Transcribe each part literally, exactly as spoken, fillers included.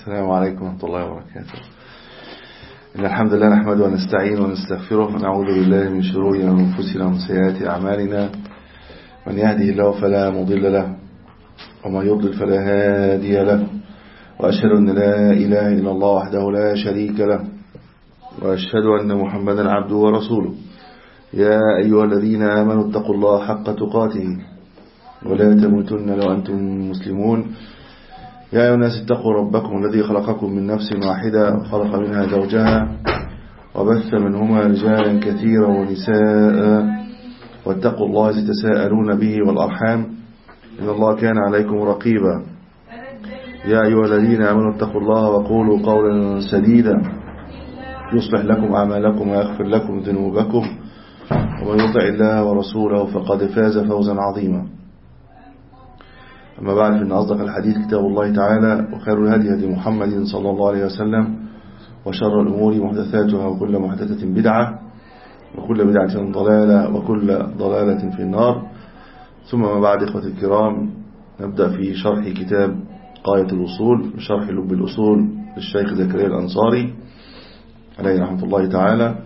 السلام عليكم ورحمة الله وبركاته. إن الحمد لله نحمده ونستعين ونستغفره ونعوذ بالله من شرور أنفسنا ومن سيئات أعمالنا. من يهده الله فلا مضل له ومن يضلل فلا هادي له، وأشهد أن لا إله إلا الله وحده لا شريك له، وأشهد أن محمدا عبده ورسوله. يا أيها الذين آمنوا اتقوا الله حق تقاته ولا تموتن إلا وأنتم مسلمون. يا أيها الناس اتقوا ربكم الذي خلقكم من نفس واحدة وخلق منها زوجها وبث منهما رجالا كثيرا ونساء، واتقوا الله الذي تساءلون به والأرحام إن الله كان عليكم رقيبا. يا أيها الذين آمنوا اتقوا الله وقولوا قولا سديدا يصلح لكم أعمالكم ويغفر لكم ذنوبكم، ومن يطع الله ورسوله فقد فاز فوزا عظيما. أما بعد، فإن أصدق الحديث كتاب الله تعالى، وخير الهدي هدي محمد صلى الله عليه وسلم، وشر الأمور محدثاتها، وكل محدثة بدعة، وكل بدعة ضلالة، وكل ضلالة في النار. ثم ما بعد، إخوة الكرام، نبدأ في شرح كتاب غاية الوصول، شرح لب الأصول للشيخ زكريا الأنصاري عليه رحمة الله تعالى.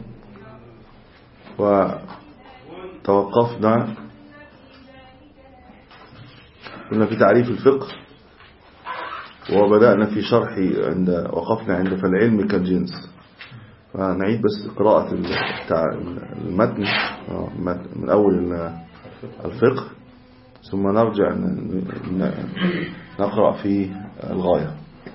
وتوقفنا كنا في تعريف الفقه، وبدأنا في شرح عند وقفنا عند فالعلم كالجنس. فنعيد بس قراءة المتن من أول الفقه، ثم نرجع نقرأ في الغاية.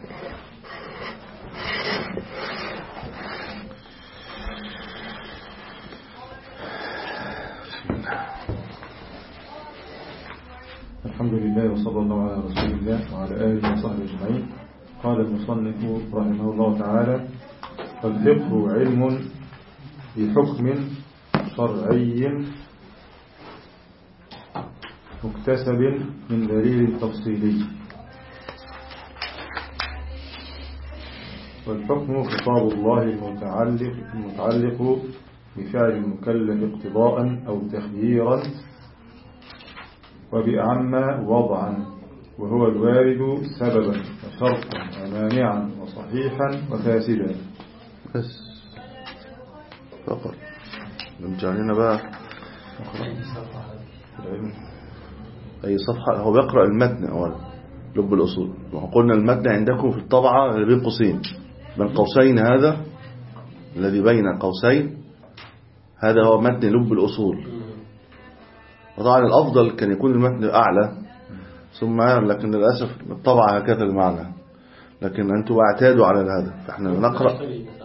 الحمد لله وصلى الله على رسول الله وعلى آله وصحبه أجمعين. قال المصنف رحمه الله تعالى: الفقه علم بحكم شرعي مكتسب من دليل تفصيلي. والحكم خطاب الله المتعلق, المتعلق بفعل المكلف اقتضاء أو تخييرا، وبأعم وضعا، وهو الوارد سببا وشرطا ومانعا وصحيحا وفاسدا. بس فقط نرجع لنا بقى أي صفحة. هو بيقرأ المتن أولا، لب الأصول. وقلنا المتن عندكم في الطبعة بين قوسين، بين قوسين، هذا الذي بين قوسين هذا هو متن لب الأصول. وطبعا الأفضل كان يكون المتن أعلى ثم، لكن للأسف الطبعة هكذا المعنى، لكن أنتم اعتادوا على هذا، فإحنا نقرأ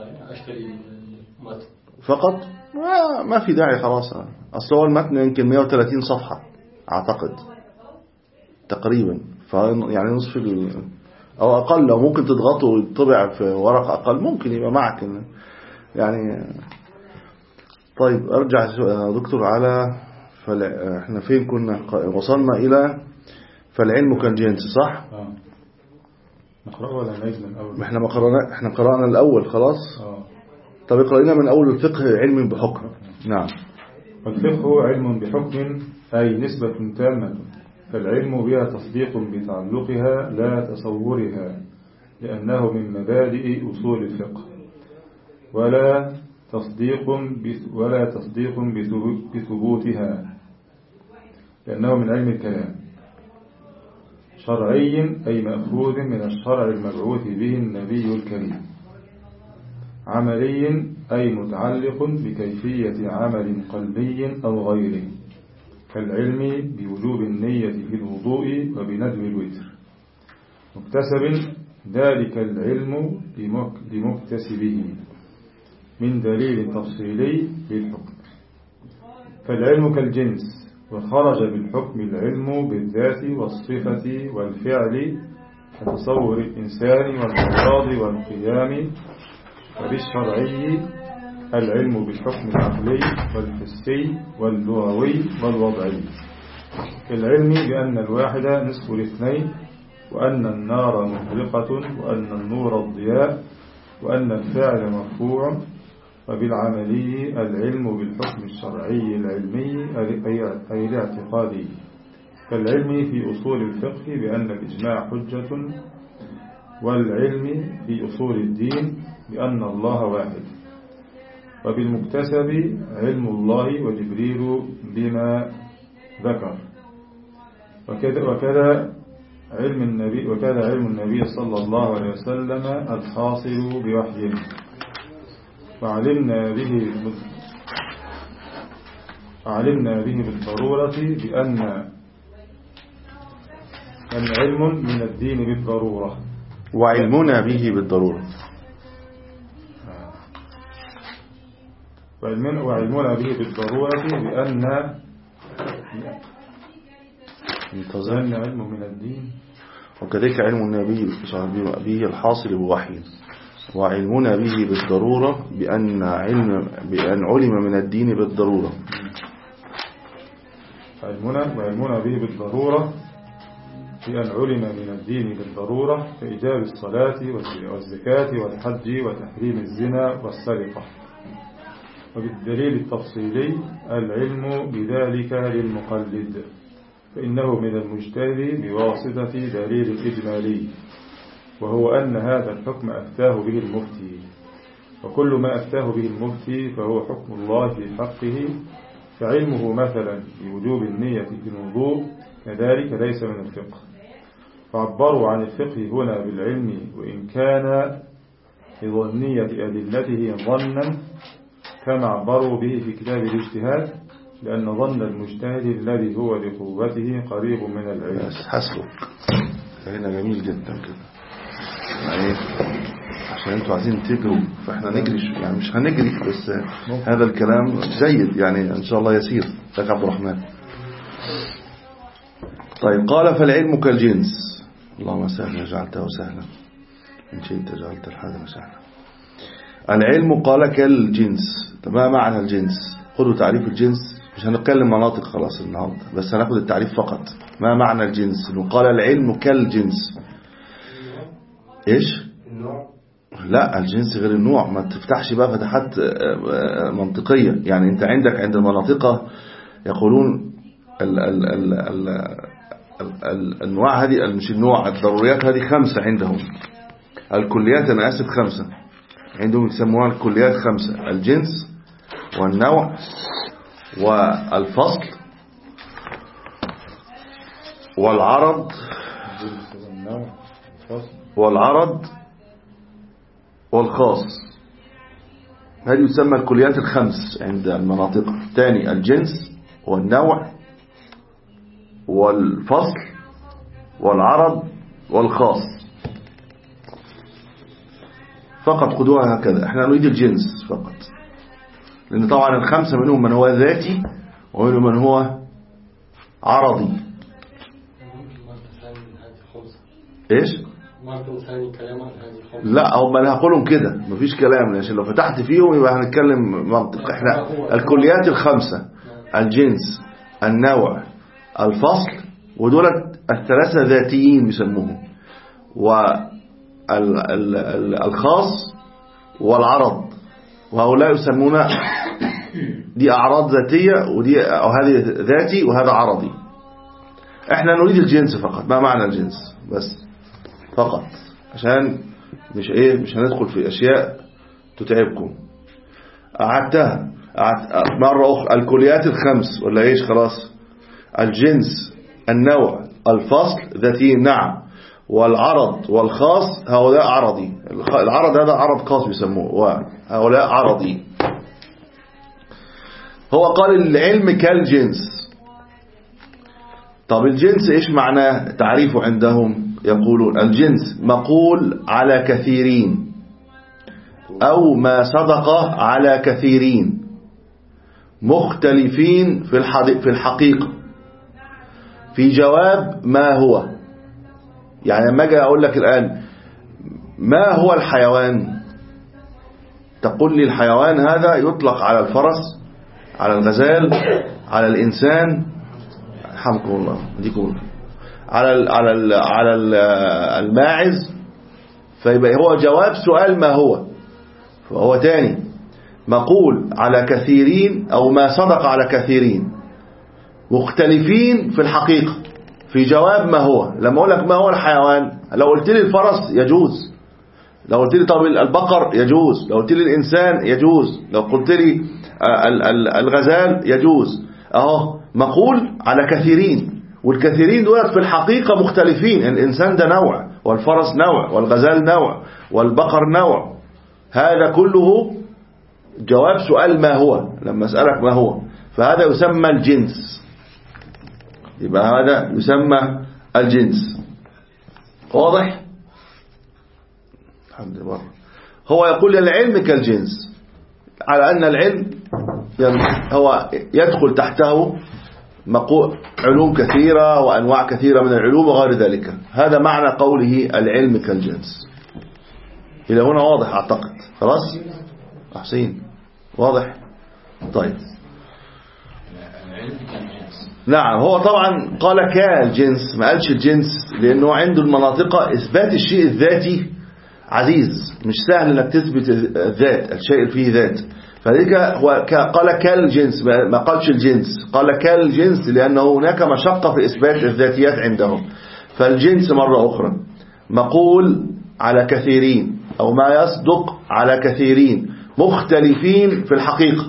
فقط. ما في داعي خلاص. أصل هو المتن يمكن مئة وثلاثين صفحة أعتقد تقريبا، يعني نصف أو أقل. لو ممكن تضغطوا ويطبع في ورقة أقل ممكن يبقى معك يعني. طيب أرجع دكتور على فل... احنا فين كنا؟ وصلنا إلى فالعلم كالجنس، صح؟ اه نقرأ ولا نعيد من الأول؟ احنا ما قرأنا، احنا قرأنا الأول خلاص. اه طب اقرأ لنا من أول الفقه علم بحكم. نعم. الفقه علم بحكم أي نسبة تامة، فالعلم بها تصديق بتعلقها لا تصورها، لأنه من مبادئ أصول الفقه، ولا تصديق ولا تصديق بثبوتها، لأنه من علم الكلام. شرعي أي مأخوذ من الشرع المبعوث به النبي الكريم. عملي أي متعلق بكيفية عمل قلبي أو غيره، كالعلم بوجوب النية في الوضوء وبندب الوتر. مكتسب ذلك العلم لمكتسبه من دليل تفصيلي للحكم. فالعلم كالجنس، وخرج بالحكم العلم بالذات والصفة والفعل كتصور الإنسان والمراد والقيام. وبالشرعي العلم بالحكم العقلي والحسي واللغوي والوضعي، كالعلم بأن الواحد نصف الاثنين، وأن النار مهرقة، وأن النور الضياء، وأن الفاعل مرفوع. وبالعملي العلم بالحكم الشرعي العلمي أي الاعتقادي، كالعلم في أصول الفقه بأن الإجماع حجة والعلم في أصول الدين بأن الله واحد، وبالمكتسب علم الله وجبريل بما ذكر، وكذا وكذا علم النبي وكذا علم النبي صلى الله عليه وسلم الحاصل بوحيه، وعلمنا به علمنا به بالضرورة بأن أن علم من الدين بالضرورة، وعلمنا به بالضرورة وعلمنا به بالضرورة بأن بأن علم من الدين، وكذلك علم النبي به الحاصل بوحي، وعلمنا به بالضرورة بأن علم بأن علم من الدين بالضرورة. علمنا وعلمنا به بالضرورة بأن علم من الدين بالضرورة كإيجاب الصلاة والزكاة والحج وتحريم الزنا والسرقة. وبالدليل التفصيلي العلم بذلك للمقلد، فإنه من المجتهد بواسطة دليل الإجمالي، وهو أن هذا الحكم أفتاه به المفتي، وكل ما أفتاه به المفتي فهو حكم الله في حقه، فعلمه مثلا بوجوب النية في الوضوء كذلك ليس من الفقه، فعبروا عن الفقه هنا بالعلم، وإن كان لظنية أدلته ظنا كما عبروا به في كتاب الاجتهاد، لأن ظن المجتهد الذي هو لقوته قريب من العلم. حسبك، هنا جميل جدا كده، يعني عشان انتوا عايزين تجروا فاحنا نجري، يعني مش هنجري بس هذا الكلام جيد، يعني ان شاء الله يسير لك عبد الرحمن. طيب، قال فالعلم كالجنس، اللهم سهلا جعلته سهلا إن شئت جعلت الحاجة سهلا. العلم قال كالجنس، ما معنى الجنس؟ خذوا تعريف الجنس، مش هنتكلم مناطق خلاص النهاردة، بس هناخد التعريف فقط. ما معنى الجنس؟ قال العلم كالجنس. ايش؟ لا، الجنس غير النوع، ما تفتحش بقى فتحات منطقية. يعني انت عندك عند المناطقة يقولون ال ال ال ال ال النوع هذه، مش النوع، الضروريات هذه خمسة عندهم، الكليات أنا آسف خمسة عندهم، يسموها الكليات خمسة: الجنس والنوع والفصل والعرض والعرض والخاص. هذه يسمى الكليات الخمس عند المناطق. ثاني الجنس والنوع والفصل والعرض والخاص، فقط خذوها هكذا. احنا نريد الجنس فقط، لأن طبعا الخمسة منهم من هو ذاتي ومنهم من هو عرضي. ايش؟ لا، هم انا هقولهم كده مفيش كلام، عشان لو فتحت فيهم يبقى هنتكلم منطق. احنا الكليات الخمسة: الجنس، النوع، الفصل، ودولت الثلاثة ذاتيين بيسموهم، والخاص والعرض، وهؤلاء يسمون دي أعراض ذاتية، ودي أو هذه ذاتي وهذا عرضي. احنا نريد الجنس فقط. ما معنى الجنس بس فقط، عشان مش ايه مش هندخل في اشياء تتعبكم. أعدتها مرة أخرى: الكليات الخمس ولا ايش؟ خلاص، الجنس، النوع، الفصل ذاتي نعم، والعرض والخاص هؤلاء عرضي. العرض هذا عرض خاص بيسموه، وهؤلاء عرضي. هو قال العلم كالجنس. طب الجنس ايش معناه؟ تعريفه عندهم يقولون: الجنس مقول على كثيرين، أو ما صدق على كثيرين، مختلفين في في الحقيقة، في جواب ما هو. يعني لما أجي أقول لك الآن ما هو الحيوان، تقول لي الحيوان هذا يطلق على الفرس، على الغزال، على الإنسان، حمكم الله ديكم، على ال على ال على ال الماعز. فيبقى هو جواب سؤال ما هو. فهو تاني مقول على كثيرين، أو ما صدق على كثيرين، مختلفين في الحقيقة. في جواب ما هو. لما أقول لك ما هو الحيوان، لو قلت لي الفرس يجوز، لو قلت لي طب البقر يجوز، لو قلت لي الإنسان يجوز، لو قلت لي الغزال يجوز. أهو مقول على كثيرين، والكثيرين دولت في الحقيقة مختلفين. الإنسان ده نوع، والفرس نوع، والغزال نوع، والبقر نوع. هذا كله جواب سؤال ما هو. لما أسألك ما هو، فهذا يسمى الجنس. يبقى هذا يسمى الجنس. واضح؟ الحمد لله. هو يقول العلم كالجنس، على أن العلم هو يدخل تحته علوم كثيرة وأنواع كثيرة من العلوم وغير ذلك. هذا معنى قوله العلم كالجنس. إلى هنا واضح أعتقد. خلاص أحسين واضح. طيب نعم، هو طبعا قال كالجنس، ما قالش الجنس، لأنه عنده المناطق إثبات الشيء الذاتي عزيز، مش سهل انك تثبت الذات، الشيء فيه ذات. فذلك هو قال كالجنس، ما قالش الجنس، قال كالجنس لأنه هناك مشقة في إثبات الذاتيات عندهم. فالجنس مرة أخرى مقول على كثيرين، أو ما يصدق على كثيرين مختلفين في الحقيقة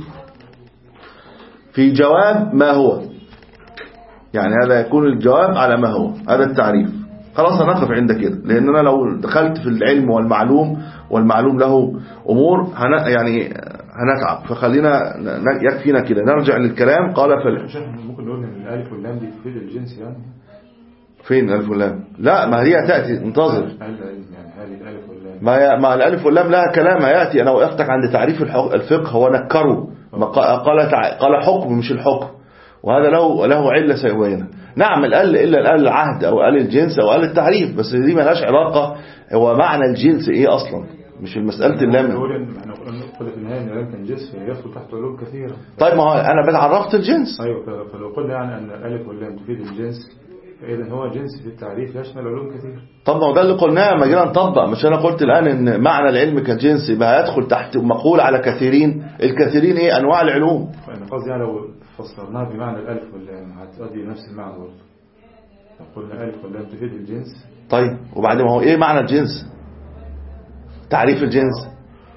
في جواب ما هو. يعني هذا يكون الجواب على ما هو، هذا التعريف. خلاص هنقف عند كده، لأننا لو دخلت في العلم والمعلوم والمعلوم له أمور هن يعني هنتعب. فخلينا يكفينا كده، نرجع للكلام. قال فل... ممكن نقول ان الالف واللام دي تفيد الجنس يعني. فين الالف واللام؟ لا، ما هي تأتي، انتظر. يعني هذه الالف واللام، ما ما الالف واللام لها كلام هياتي. انا وقفتك عند تعريف الفقه، هو نكره، قال قال حكم مش الحكم، وهذا له له عله سيبينها. نعم، القال الا القال العهد او قال الجنس او قال التعريف، بس دي ما لهاش علاقه. هو معنى الجنس ايه اصلا، مش مساله اللام. احنا قلنا في النهايه ان الالف كان جنس يدخل تحت علوم كثيره. طيب ما هو انا بعرفت الجنس. ايوه، فلو قلنا يعني ان الالف واللام تفيد الجنس، فاذا هو جنس في التعريف يشمل علوم كثيره. طب ما هو ده اللي قلناه لما جينا نطبق. مش انا قلت الان ان معنى العلم كالجنس يبقى هيدخل تحت مقول على كثيرين. الكثيرين ايه؟ انواع العلوم. فانا قصدي يعني لو فسرناها بمعنى الالف واللام هتؤدي نفس المعنى برضه. لو قلنا الف واللام تفيد الجنس. طيب وبعدين ما هو ايه معنى الجنس؟ تعريف الجنس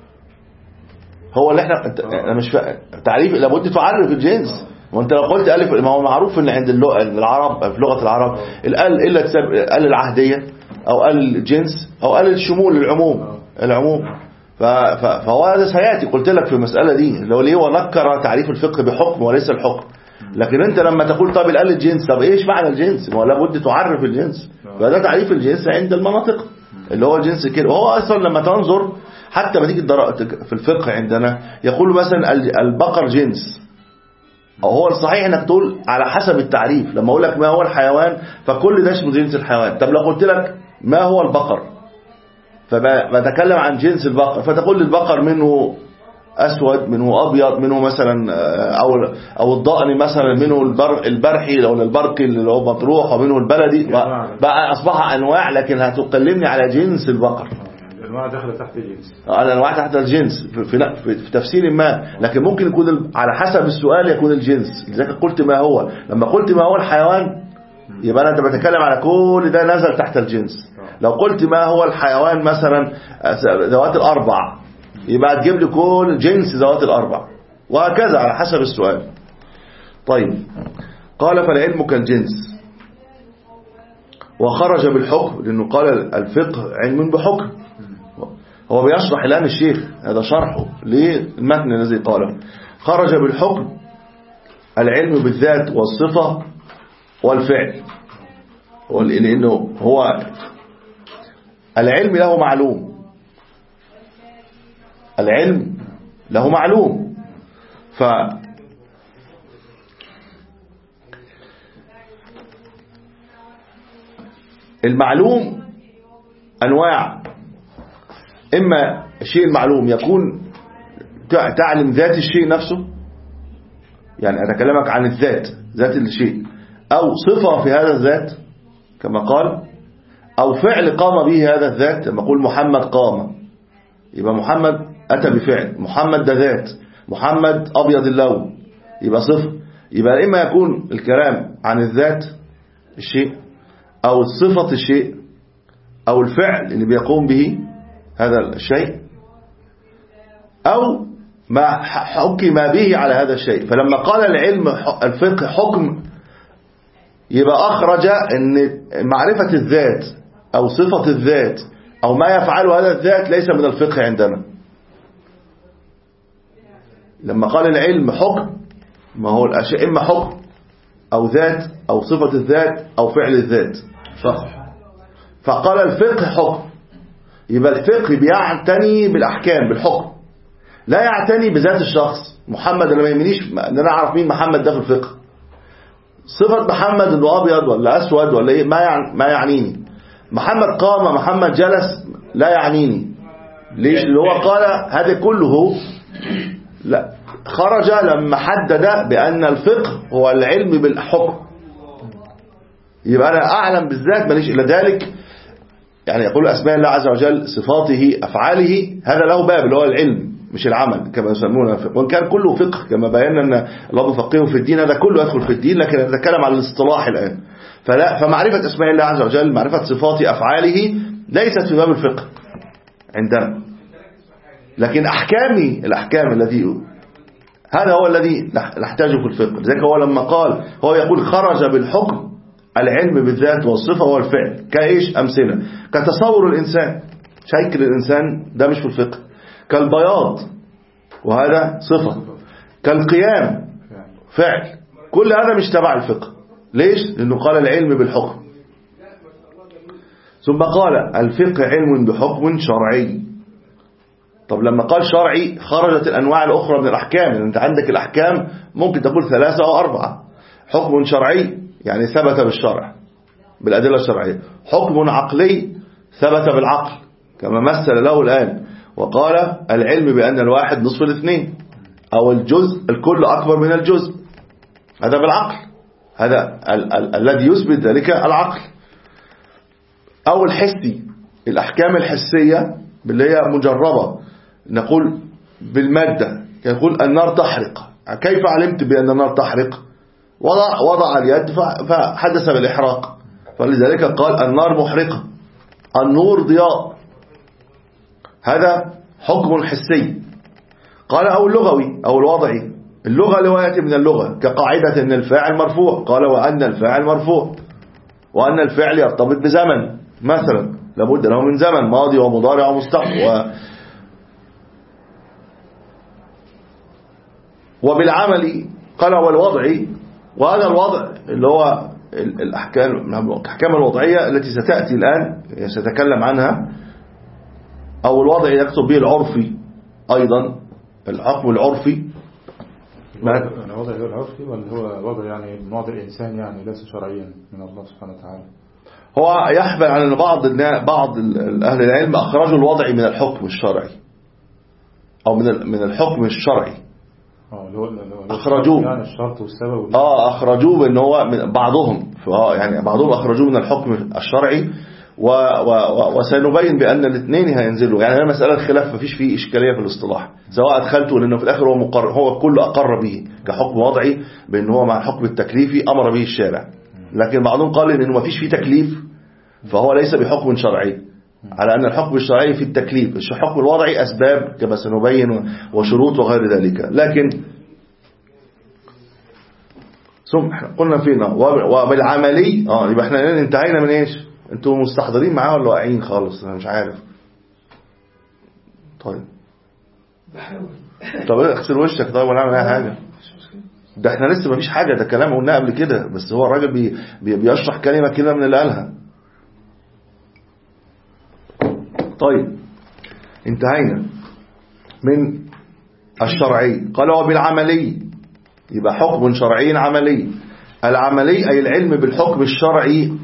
هو اللي احنا انا مش فاهم. تعريف لابد تعرف الجنس. وانت لو قلت الف، ما هو معروف ان عند العرب في لغه العرب الال الا ال العهديه او ال الجنس او ال الشمول، العموم العموم. فهو هذا سياتي. قلت لك في المساله دي اللي هو ليه ونكر تعريف الفقه بحكم وليس الحكم. لكن انت لما تقول طب ال الجنس، طب ايش معنى الجنس؟ ما هو لابد تعرف الجنس. فده تعريف الجنس عند المناطق اللي هو الجنس كده. وهو اصلا لما تنظر حتى ما تيجي في الفقه عندنا يقول مثلا البقر جنس، أو هو الصحيح انك تقول على حسب التعريف. لما اقول لك ما هو الحيوان فكل ده اسمه جنس الحيوان. طب لو قلت لك ما هو البقر فبتكلم عن جنس البقر، فتقول لي البقر منه اسود، منه ابيض، منه مثلا او او الضأن مثلا، منه البرحي او البرقي اللي هو مطروح، ومنه البلدي. بقى اصبح انواع، لكن هتكلمني على جنس البقر. الانواع داخله تحت الجنس، الانواع تحت الجنس في, في, في تفسير ما. لكن ممكن يكون على حسب السؤال يكون الجنس. لذلك قلت ما هو. لما قلت ما هو الحيوان يبقى انت بتكلم على كل ده نزل تحت الجنس. لو قلت ما هو الحيوان مثلا ذوات الاربع، يبقى تجيب لي كل جنس ذوات الاربع، وهكذا على حسب السؤال. طيب قال فالعلم كالجنس وخرج بالحكم، لأنه قال الفقه علم بحكم. هو بيشرح الآن الشيخ، هذا شرحه للمتن الذي قاله. خرج بالحكم العلم بالذات والصفة والفعل، لأنه هو العلم له معلوم، العلم له معلوم. ف المعلوم أنواع. إما الشيء المعلوم يكون تعلم ذات الشيء نفسه، يعني أتكلمك عن الذات، ذات الشيء، أو صفة في هذا الذات كما قال، أو فعل قام به هذا الذات. لما أقول محمد قام، يبقى محمد أتى بفعل. محمد ده ذات، محمد أبيض اللون، يبقى صفة. يبقى إما يكون الكلام عن الذات الشيء، أو صفة الشيء أو الفعل اللي بيقوم به هذا الشيء، أو ما حكم به على هذا الشيء. فلما قال العلم الفقه حكم، يبقى أخرج أن معرفة الذات أو صفة الذات أو ما يفعله هذا الذات ليس من الفقه عندنا. لما قال العلم حكم، ما هو الأشياء إما حكم أو ذات أو صفة الذات أو فعل الذات فقط. فقال الفقه حكم، يبقى الفقه بيعتني بالأحكام بالحكم، لا يعتني بذات الشخص. محمد أنا ما يهمنيش أن أنا أعرف مين محمد ده في الفقه، صفة محمد انه ابيض ولا اسود ولا ايه ما ما يعنيني. محمد قام محمد جلس لا يعنيني. ليش؟ اللي هو قال هذا كله لا خرج لما حدد بأن الفقه هو العلم بالحكم. يبقى أنا أعلم بالذات ماليش إلا ذلك. يعني يقول أسماء الله عز وجل صفاته أفعاله هذا له باب اللي هو العلم مش العمل كما يسمونه الفقه، وإن كان كله فقه كما بينا أن الله فقيه في الدين، هذا كله يدخل في الدين، لكن نتكلم عن الاصطلاح الآن. فلا فمعرفة أسماء الله عز وجل معرفة صفات أفعاله ليست في باب الفقه عندنا، لكن أحكامي الأحكام التي هذا هو الذي نحتاجه في الفقه. لذلك هو لما قال هو يقول خرج بالحكم العلم بالذات والصفة والفعل. كايش؟ أمثلة كتصور الإنسان، شكل الإنسان ده مش في الفقه، كالبياض وهذا صفة، كالقيام فعل، كل هذا مش تبع الفقه. ليش؟ لأنه قال العلم بالحكم. ثم قال الفقه علم بحكم شرعي. طب لما قال شرعي خرجت الأنواع الأخرى من الأحكام، يعني أنت عندك الأحكام ممكن تقول ثلاثة أو أربعة. حكم شرعي يعني ثبت بالشرع بالأدلة الشرعية، حكم عقلي ثبت بالعقل كما مثل له الآن وقال العلم بأن الواحد نصف الاثنين أو الجزء الكل أكبر من الجزء، هذا بالعقل، هذا ال ال الذي يثبت ذلك العقل. أو الحسي، الأحكام الحسية اللي هي مجربة، نقول بالمادة، يقول النار تحرق، كيف علمت بأن النار تحرق؟ وضع, وضع اليد فحدث بالإحراق، فلذلك قال النار محرقة، النور ضياء، هذا حكم حسي. قال أو اللغوي أو الوضعي، اللغة اللي يأتي من اللغة كقاعدة أن الفاعل مرفوع، قال وأن الفاعل مرفوع، وأن الفعل يرتبط بزمن مثلا لابد له من زمن ماضي ومضارع ومستقبل. و وبالعمل قال والوضعي، وهذا الوضع اللي هو الأحكام الأحكام الوضعية التي ستأتي الآن سأتكلم عنها. أو الوضع يقصد به العرفي أيضا، الحكم العرفي. الوضع هو العرفي ولا هو وضع يعني من وضع الإنسان يعني ليس شرعيا من الله سبحانه وتعالى؟ هو يحمل على أن بعض بعض أهل العلم أخرجوا الوضع من الحكم الشرعي أو من من الحكم الشرعي، أخرجوه يعني الشرط والسبب آه أخرجوه بأن هو من بعضهم يعني بعضهم أخرجوه من الحكم الشرعي و و وسنبين بأن الاثنين هينزلوا. يعني هي مسألة خلاف، مفيش فيه إشكالية في الاصطلاح، سواء أدخلته لأنه في الآخر هو مقرر، هو كل أقر به كحكم وضعي بأن هو مع الحكم التكليفي أمر به الشارع، لكن بعضهم قال إنه مفيش فيه تكليف فهو ليس بحكم شرعي، على أن الحكم الشرعي في التكليف، الحكم الوضعي أسباب كما سنبين وشروط وغير ذلك. لكن ثم قلنا فينا وبالعملي اه يبقى احنا انتهينا من ايش؟ انتوا مستحضرين معاه ولا واقعين خالص؟ انا مش عارف. طيب بحاول. طب اغسل وشك طيب ولا اعمل اي حاجه؟ ده احنا لسه مفيش حاجه، ده كلام قلناه قبل كده، بس هو الراجل بي بي بيشرح كلمه كده من اللي قالها. طيب انتهينا من الشرعي. قال وبالعملي، يبقى حكم شرعي عملي. العملي أي العلم بالحكم الشرعي،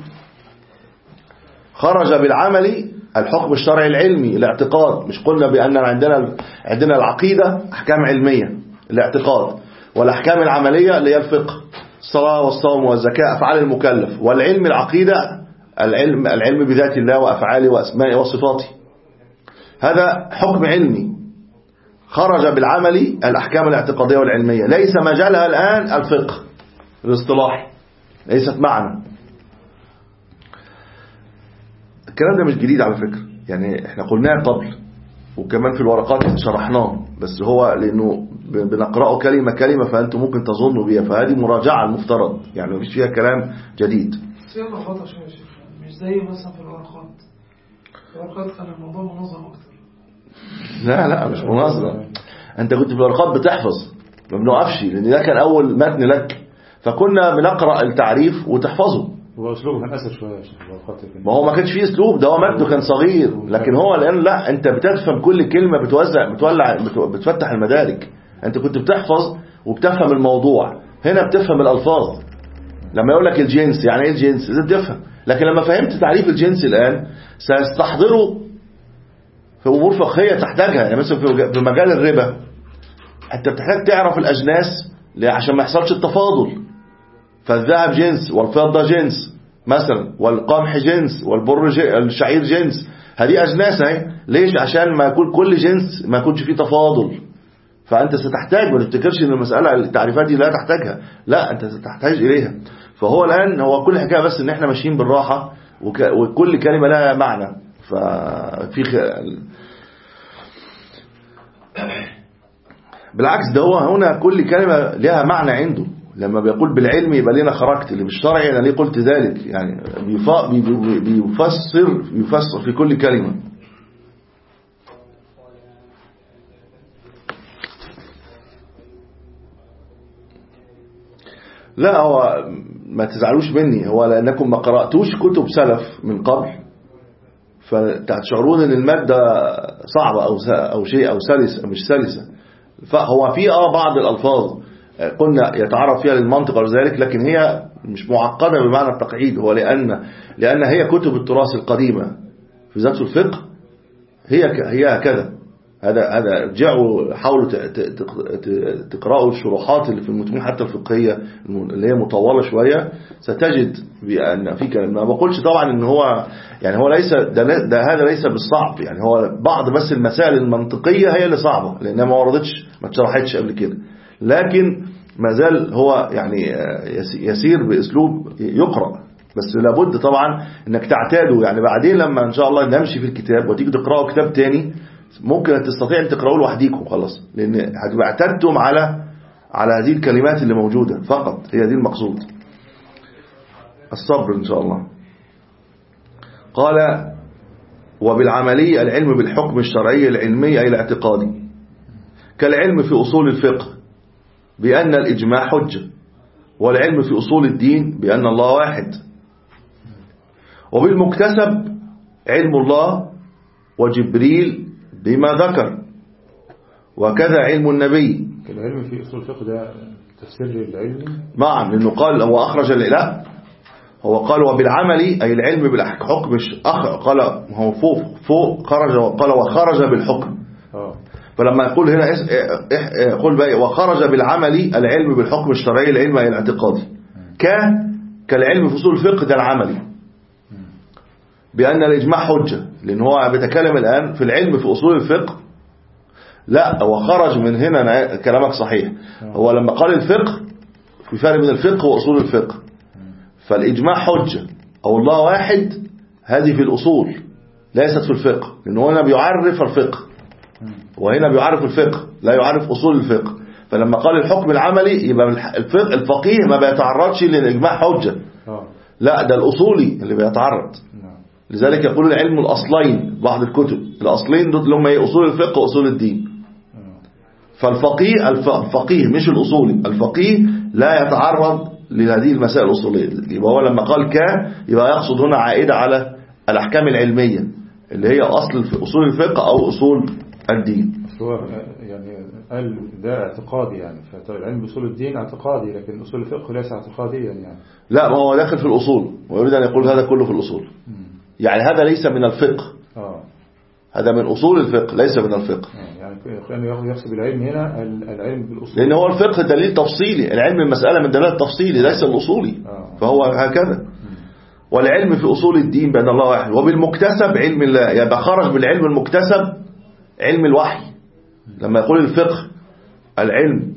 خرج بالعمل الحكم الشرعي العلمي الاعتقاد. مش قلنا بأن عندنا عندنا العقيدة أحكام علمية الاعتقاد، والأحكام العملية اللي هي الفقه، الصلاة والصوم والزكاة أفعال المكلف، والعلم العقيدة العلم العلم بذات الله وأفعاله وأسمائه وصفاته، هذا حكم علمي. خرج بالعمل الأحكام الاعتقادية والعلمية، ليس مجالها الآن الفقه الاصطلاحي، ليست معنا. الكلام ده مش جديد على فكرة، يعني احنا قلناه قبل وكمان في الورقات شرحناه، بس هو لأنه بنقرأه كلمة كلمة فأنتم ممكن تظنوا بيها، فهذه مراجعة المفترض، يعني مفيش فيها كلام جديد. فيها لخبطة شوية يا شيخ، مش زي مثلا في الورقات. الورقات كان الموضوع منظم أكتر. لا لا مش منظم، أنت كنت في الورقات بتحفظ ما بنوقفش، لأن ده كان أول متن لك، فكنا بنقرأ التعريف وتحفظه. هو أسلوبه كان أسهل شوية يا شيخ. ما هو ما كانش فيه أسلوب، ده هو متنه كان صغير، لكن هو الآن لا، أنت بتفهم كل كلمة، بتوزع بتولع بتفتح المدارك. أنت كنت بتحفظ وبتفهم الموضوع، هنا بتفهم الألفاظ. لما يقول لك الجنس، يعني إيه الجنس؟ إذا بتفهم، لكن لما فهمت تعريف الجنس الآن سيستحضره في أمور فقهية تحتاجها. يعني مثلا في مجال الربا أنت بتحتاج تعرف الأجناس عشان ما يحصلش التفاضل، فالذهب جنس والفضة جنس مثلا، والقمح جنس والبر جنس الشعير جنس، هذه أجناس اهي. ليش؟ عشان ما يكون كل جنس ما يكونش فيه تفاضل. فأنت ستحتاج، ما تفتكرش ان المسألة التعريفات دي لا تحتاجها، لا أنت ستحتاج إليها. فهو الآن هو كل حكاية بس ان احنا ماشيين بالراحة، وكل كلمة لها معنى. ففي خ... بالعكس ده هو هنا كل كلمة لها معنى عنده. لما بيقول بالعلم يبقى لنا خرجت، اللي بالشرعي أنا ليه قلت ذلك، يعني بيفسر يفسر في كل كلمة. لا هو ما تزعلوش مني، هو لأنكم ما قرأتوش كتب سلف من قبل، فتشعرون ان المادة صعبة أو أو شيء أو سلسة مش سلسة. فهو في اه بعض الألفاظ قلنا يتعرف فيها للمنطق وذلك، لكن هي مش معقدة بمعنى التقعيد. هو لأن لأن هي كتب التراث القديمة في ذات الفقه هي هي هكذا. هذا هذا ارجعوا حاولوا تقرأوا الشروحات اللي في المتون حتى الفقهية اللي هي مطولة شوية، ستجد بأن في كلام. ما بقولش طبعا ان هو يعني هو ليس ده, ده هذا ليس بالصعب، يعني هو بعض بس المسائل المنطقية هي اللي صعبة لأنها ما وردتش ما اتشرحتش قبل كده، لكن ما زال هو يعني يسير بأسلوب يقرأ. بس لابد طبعا انك تعتاده، يعني بعدين لما ان شاء الله نمشي في الكتاب وتيجي تقرأوا كتاب تاني ممكن تستطيع ان تقرأوه لوحديكم خلاص، لان هتبقى اعتدتم على على هذه الكلمات اللي موجودة فقط، هي دي المقصود. الصبر ان شاء الله. قال وبالعملية العلم بالحكم الشرعي العلمي أي الاعتقادي، كالعلم في أصول الفقه بأن الإجماع حجة، والعلم في أصول الدين بأن الله واحد. وبالمكتسب علم الله وجبريل بما ذكر، وكذا علم النبي. العلم في أصول الفقه ده تفسير للعلم نعم، لأنه قال هو أخرج لا هو قال وبالعمل أي العلم بالحكم، قال هو فوق فوق خرج وقال وخرج بالحكم. اه فلما يقول هنا يقول بقى وخرج بالعمل العلم بالحكم الشرعي العلم أي الاعتقادي، ك كالعلم في أصول الفقه ده العملي بأن الإجماع حجة، لأن هو بيتكلم الآن في العلم في أصول الفقه. لا هو خرج من هنا، كلامك صحيح. هو لما قال الفقه في فرق بين الفقه وأصول الفقه، فالإجماع حجة أو الله واحد هذه في الأصول ليست في الفقه، لأنه هنا بيعرف الفقه وهنا بيعرف الفقه لا يعرف أصول الفقه. فلما قال الحكم العملي يبقى الفقه الفقيه ما بيتعرضش للإجماع حجة، لا ده الأصولي اللي بيتعرض. لذلك يقول العلم الأصلين بعض الكتب، الأصلين دول هم أصول الفقه وأصول الدين. فالفقيه الفقيه مش الأصولي، الفقيه لا يتعرض لهذه المسائل الأصولية. يبقى هو لما قال كا يبقى يقصد هنا عائدة على الأحكام العلمية اللي هي أصل في أصول الفقه أو أصول الدين. هو يعني قال ده اعتقادي، يعني فالعلم بأصول الدين اعتقادي، لكن أصول الفقه ليس اعتقاديا يعني. لا ما هو داخل في الأصول ويريد أن يقول هذا كله في الأصول. يعني هذا ليس من الفقه، آه. هذا من أصول الفقه ليس من الفقه. يعني كأنه يحسب العلم هنا العلم بالأصول، لأن هو الفقه دليل تفصيلي، العلم المسألة من دلالة تفصيلي ليس الأصولي. آه. فهو هكذا. والعلم في أصول الدين بأن الله واحد، وبالمكتسب علم الله، يبقى خرج بالعلم المكتسب علم الوحي. لما يقول الفقه العلم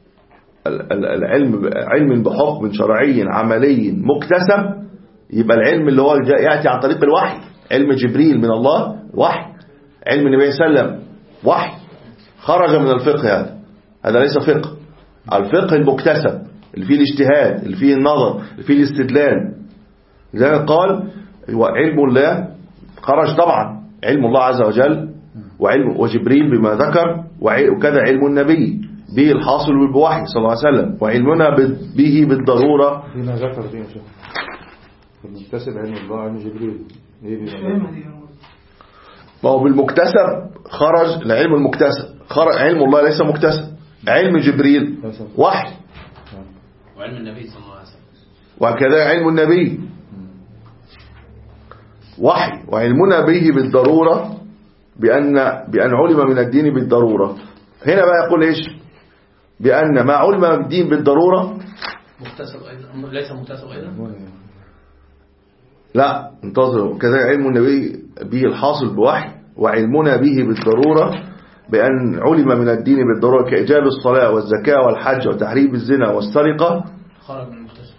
العلم علم بحكم شرعي عملي مكتسب، يبقى العلم اللي هو يأتي عن طريق الوحي علم جبريل من الله وحي، علم النبي صلى الله عليه وسلم وحي، خرج من الفقه. هذا هذا ليس فقه. الفقه المكتسب اللي فيه الاجتهاد، اللي فيه النظر، اللي فيه الاستدلال. لذلك قال علم الله خرج طبعا علم الله عز وجل وعلم وجبريل بما ذكر، وكذا علم النبي به الحاصل بالوحي صلى الله عليه وسلم، وعلمنا به بالضرورة بما ذكر فيه شيخ المكتسب علم الله علم جبريل. ما هو بالمكتسب خرج العلم المكتسب، خرج علم الله ليس مكتسب، علم جبريل وحي، وعلم النبي صلى الله عليه وسلم وكذا علم النبي وحي، وعلمنا به بالضرورة بأن بأن علم من الدين بالضرورة. هنا بقى يقول إيش؟ بأن ما علم من الدين بالضرورة مكتسب أيضا، ليس مكتسب أيضا. لا انتظروا، كذا علم النبي به الحاصل بوحي، وعلمنا به بالضرورة بأن علم من الدين بالضرورة كإجاب الصلاة والزكاة والحج وتحريم الزنا والسرقة خرج من المكتسب،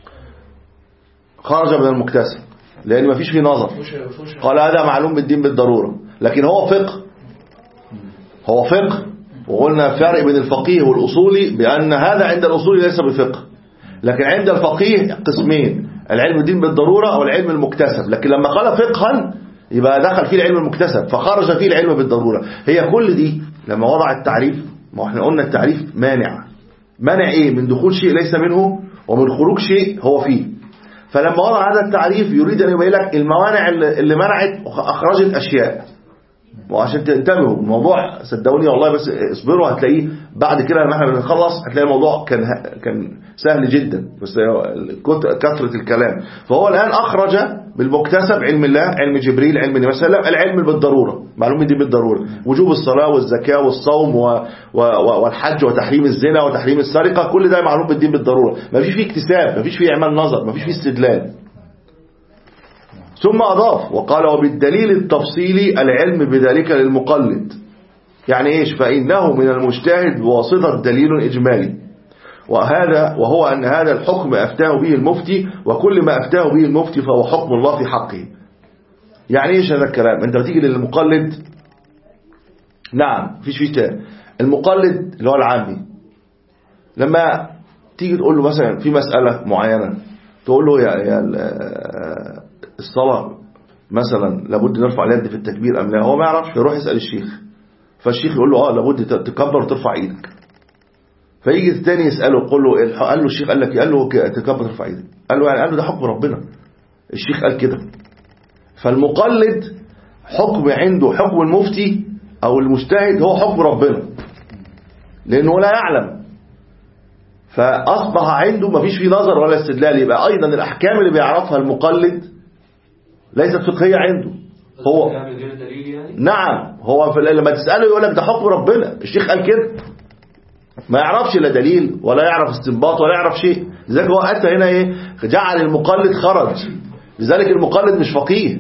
خرج من المكتسب لأن ما فيش فيه نظر. قال هذا معلوم بالدين بالضرورة، لكن هو فقه، هو فقه. وقلنا فرق بين الفقيه والأصولي بأن هذا عند الأصولي ليس بفقه، لكن عند الفقيه قسمين: العلم الدين بالضرورة والعلم المكتسب. لكن لما قال فقها يبقى دخل فيه العلم المكتسب فخرج فيه العلم بالضرورة. هي كل دي لما وضع التعريف، ما احنا قلنا التعريف مانع. مانع ايه؟ من دخول شيء ليس منه ومن خروج شيء هو فيه. فلما وضع هذا التعريف يريد أن يبين لك الموانع اللي منعت أخرجت أشياء. وعشان تنتبهوا الموضوع صدقوني والله، بس اصبروا هتلاقيه بعد كده لما احنا بنخلص هتلاقي الموضوع كان كان سهل جدا، بس كثرة الكلام. فهو الآن أخرج بالمكتسب علم الله، علم جبريل، علم النبي صلى الله عليه وسلم، العلم بالضرورة، معلومة دي بالضرورة، وجوب الصلاة والزكاة والصوم و... و... والحج وتحريم الزنا وتحريم السرقة، كل ده معلوم بالدين بالضرورة. ما فيش فيه اكتساب، ما فيش فيه اعمال نظر، ما فيش فيه استدلال. ثم أضاف وقال وبالدليل التفصيلي العلم بذلك للمقلد. يعني إيش؟ فإنه من المجتهد بواسطة دليل إجمالي، وهذا وهو أن هذا الحكم أفتاه به المفتي، وكل ما أفتاه به المفتي فهو حكم الله في حقه. يعني إيش هذا الكلام؟ أنت بتيجي للمقلد، نعم فيش فيه تاني. المقلد اللي هو العامي لما تيجي تقول له مثلا في مسألة معينة، تقول له يا, يا الصلاة مثلا لابد نرفع اليد في التكبير أم لا، هو ما يعرفش، يروح يسأل الشيخ، فالشيخ يقول له اه لابد تكبر وترفع ايدك. فيجي الثاني يسأله يقول له، قال له الشيخ قال لك، قال له تكبر وترفع ايدك، قال له يعني، قال له ده حكم ربنا، الشيخ قال كده. فالمقلد حكم عنده حكم المفتي او المجتهد هو حكم ربنا، لانه لا يعلم، فأصبح عنده ما فيش فيه نظر ولا استدلال. يبقى أيضا الأحكام اللي بيعرفها المقلد ليست فقهية عنده هو. نعم، هو لما تسأله يقول لك ده حكم ربنا، الشيخ قال كده، ما يعرفش لا دليل ولا يعرف استنباط ولا يعرف شيء. لذلك هو أتى هنا إيه؟ جعل المقلد خرج. لذلك المقلد مش فقيه،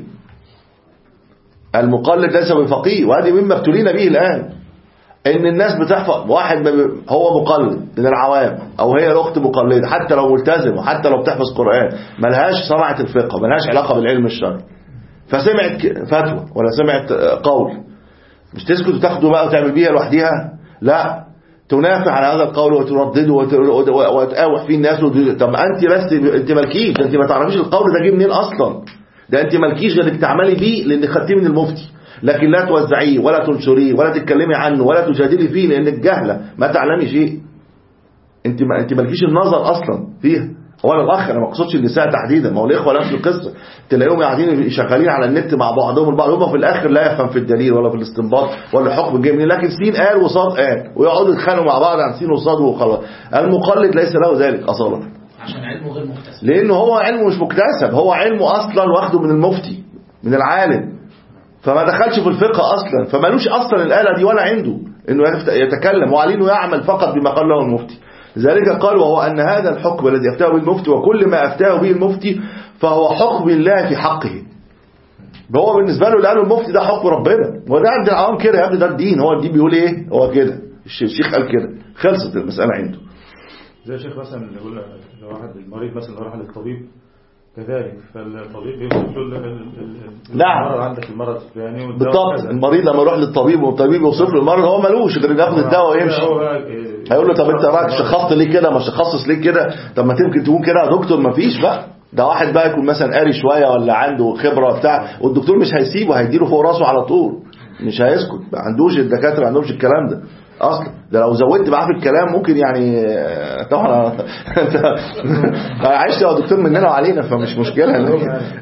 المقلد ليس بفقيه. وهذه مما ابتلينا به الآن، ان الناس بتحفظ واحد هو مقلد من العوام او هي الاخت مقلده، حتى لو ملتزم وحتى لو بتحفظ قرآن، ملهاش صنعة الفقه، ملهاش علاقة بالعلم الشرعي، فسمعت فتوى ولا سمعت قول، مش تسكت وتاخده بقى وتعمل بيها لوحديها، لا، تنافع على هذا القول وتردده وتقاوح فيه الناس. طب انت بس انت مالكيش، انت ما تعرفيش القول ده جه منين اصلا، ده انت مالكيش غير انك تعملي بيه لان خدتيه من المفتي، لكن لا توزعيه ولا تنشريه ولا تتكلمي عنه ولا تجادلي فيه لانك جاهله ما تعلمي شيء. انت ما انت مالكيش النظر اصلا فيها. هو الاخ، انا ما اقصدش النساء تحديدا، ما هو الاخوه نفس القصه، تلاقيهم قاعدين شغالين على النت مع بعضهم البعض، هم في الاخر لا يفهم في الدليل ولا في الاستنباط ولا الحكم جاي منين، لكن سين قال وصاد قال، ويقعدوا يتخانقوا مع بعض عن سين وصاد وخلاص. المقلد ليس له ذلك اصلا، عشان علمه غير مكتسب، لانه هو علمه مش مكتسب، هو علمه اصلا واخده من المفتي من العالم، فما دخلش في الفقه اصلا، فمالوش اصلا الآلة دي ولا عنده انه يتكلم، وعليه انه يعمل فقط بما قال له المفتي. لذلك قال وهو ان هذا الحكم الذي افتاه به المفتي وكل ما افتاه به المفتي فهو حكم الله في حقه. هو بالنسبه له اللي قاله المفتي ده حكم ربنا، وده عند العوام كده يا ابني، ده الدين، هو الدين بيقول ايه، هو كده، الشيخ قال كده، خلصت المساله عنده. زي الشيخ مثلا اللي يقول لو واحد المريض مثلا راح للطبيب كذلك فالطبيب يوصف له نعم. المرض عندك المرض الفلاني بالضبط. المريض لما يروح للطبيب والطبيب يوصف له المرض هو ملوش غير ياخد الدواء ويمشي. هيقول له طب انت رايك شخصت ليه كده ما شخصش ليه كده؟ طب ما تمكن تكون كده يا دكتور. ما فيش بقى. ده واحد بقى يكون مثلا قاري شويه ولا عنده خبره بتاع والدكتور مش هيسيبه هيديله فوق راسه على طول مش هيسكت. ما عندوش الدكاتره ما عندهمش الكلام ده اصلا. ده لو زودت معاه في الكلام ممكن يعني طبعا انت عشت يا دكتور مننا وعلينا فمش مشكله.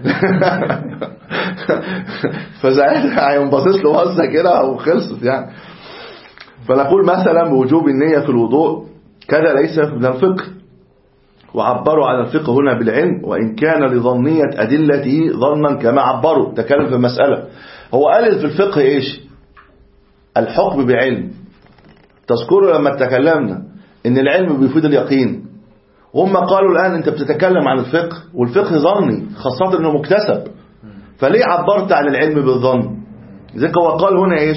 فساعتها هينبسط له بصه كده وخلصت يعني. فنقول مثلا بوجوب النيه في الوضوء كذا ليس من الفقه. وعبروا على الفقه هنا بالعلم وإن كان لظنية أدلته ظنا كما عبروا. تكلم في المسألة. هو قال في الفقه إيش؟ الحكم بعلم. تذكروا لما تكلمنا إن العلم بيفيد اليقين. هم قالوا الآن أنت بتتكلم عن الفقه والفقه ظني خاصة أنه مكتسب. فليه عبرت عن العلم بالظن؟ ذلك هو قال هنا إيش؟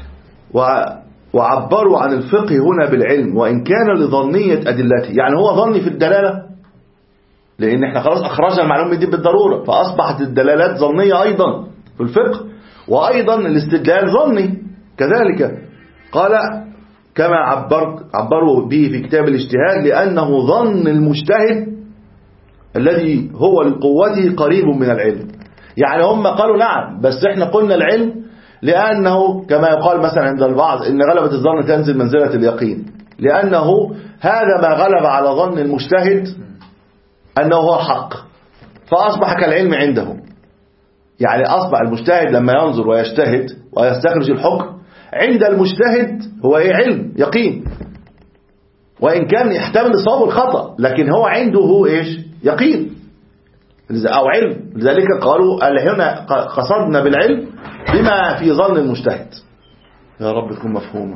وعبروا عن الفقه هنا بالعلم وإن كان لظنية أدلته. يعني هو ظني في الدلالة لأن احنا خلاص أخرجنا المعلومة دي بالضرورة فأصبحت الدلالات ظنية أيضا في الفقه وأيضا الاستدلال ظني كذلك. قال كما عبر عبروا به في كتاب الاجتهاد لأنه ظن المجتهد الذي هو لقوته قريب من العلم. يعني هم قالوا نعم بس احنا قلنا العلم لأنه كما يقال مثلا عند البعض إن غلبة الظن تنزل منزلة اليقين لأنه هذا ما غلب على ظن المجتهد أنه هو الحق فأصبح كالعلم عنده. يعني أصبح المجتهد لما ينظر ويجتهد ويستخرج الحكم عند المجتهد هو إيه؟ علم يقين وإن كان يحتمل الصواب والخطأ لكن هو عنده هو إيش؟ يقين أو علم. لذلك قالوا هنا قصدنا بالعلم بما في ظن المجتهد. يا رب تكون مفهومة.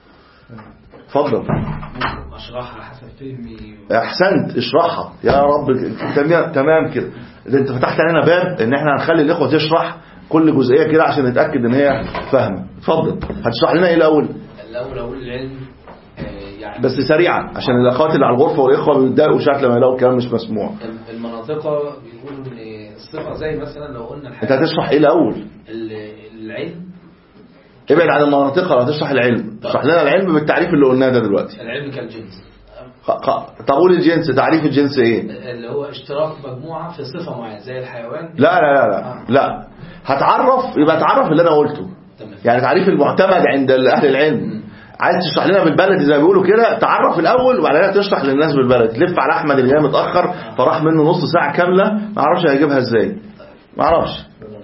تفضل. اشرحها حسب فهمي. احسنت اشرحها يا رب. تمام كده. انت فتحت علينا باب ان احنا هنخلي الاخوه تشرح كل جزئيه كده عشان نتاكد ان هي فاهمه. اتفضل. هتشرح لنا ايه الاول؟ الاول اقول العلم يعني بس سريعا عشان الاخوات اللي على الغرفه والاخوه بيتضايقوا شكل لما يلاقوا الكلام مش مسموع. المناطق بيقولوا ان الصفه زي مثلا لو قلنا الحاجه انت هتشرح ايه الاول؟ العلم. ابعد عن المناطق ولا تشرح العلم. اشرح لنا العلم بالتعريف اللي قلناه ده دلوقتي. العلم كالجنس. طب قول الجنس. تعريف الجنس ايه؟ اللي هو اشتراك مجموعه في صفه معينه زي الحيوان. لا لا لا لا, آه. لا. هتعرف يبقى تعرف اللي انا قلته. تمام. يعني تعريف المعتمد عند اهل العلم. م. عايز تشرح لنا بالبلد زي ما بيقولوا كده تعرف الاول وبعدين تشرح للناس بالبلد. تلف على احمد اللي جاي متاخر فراح منه نص ساعه كامله ما اعرفش هيجيبها ازاي. ما اعرفش.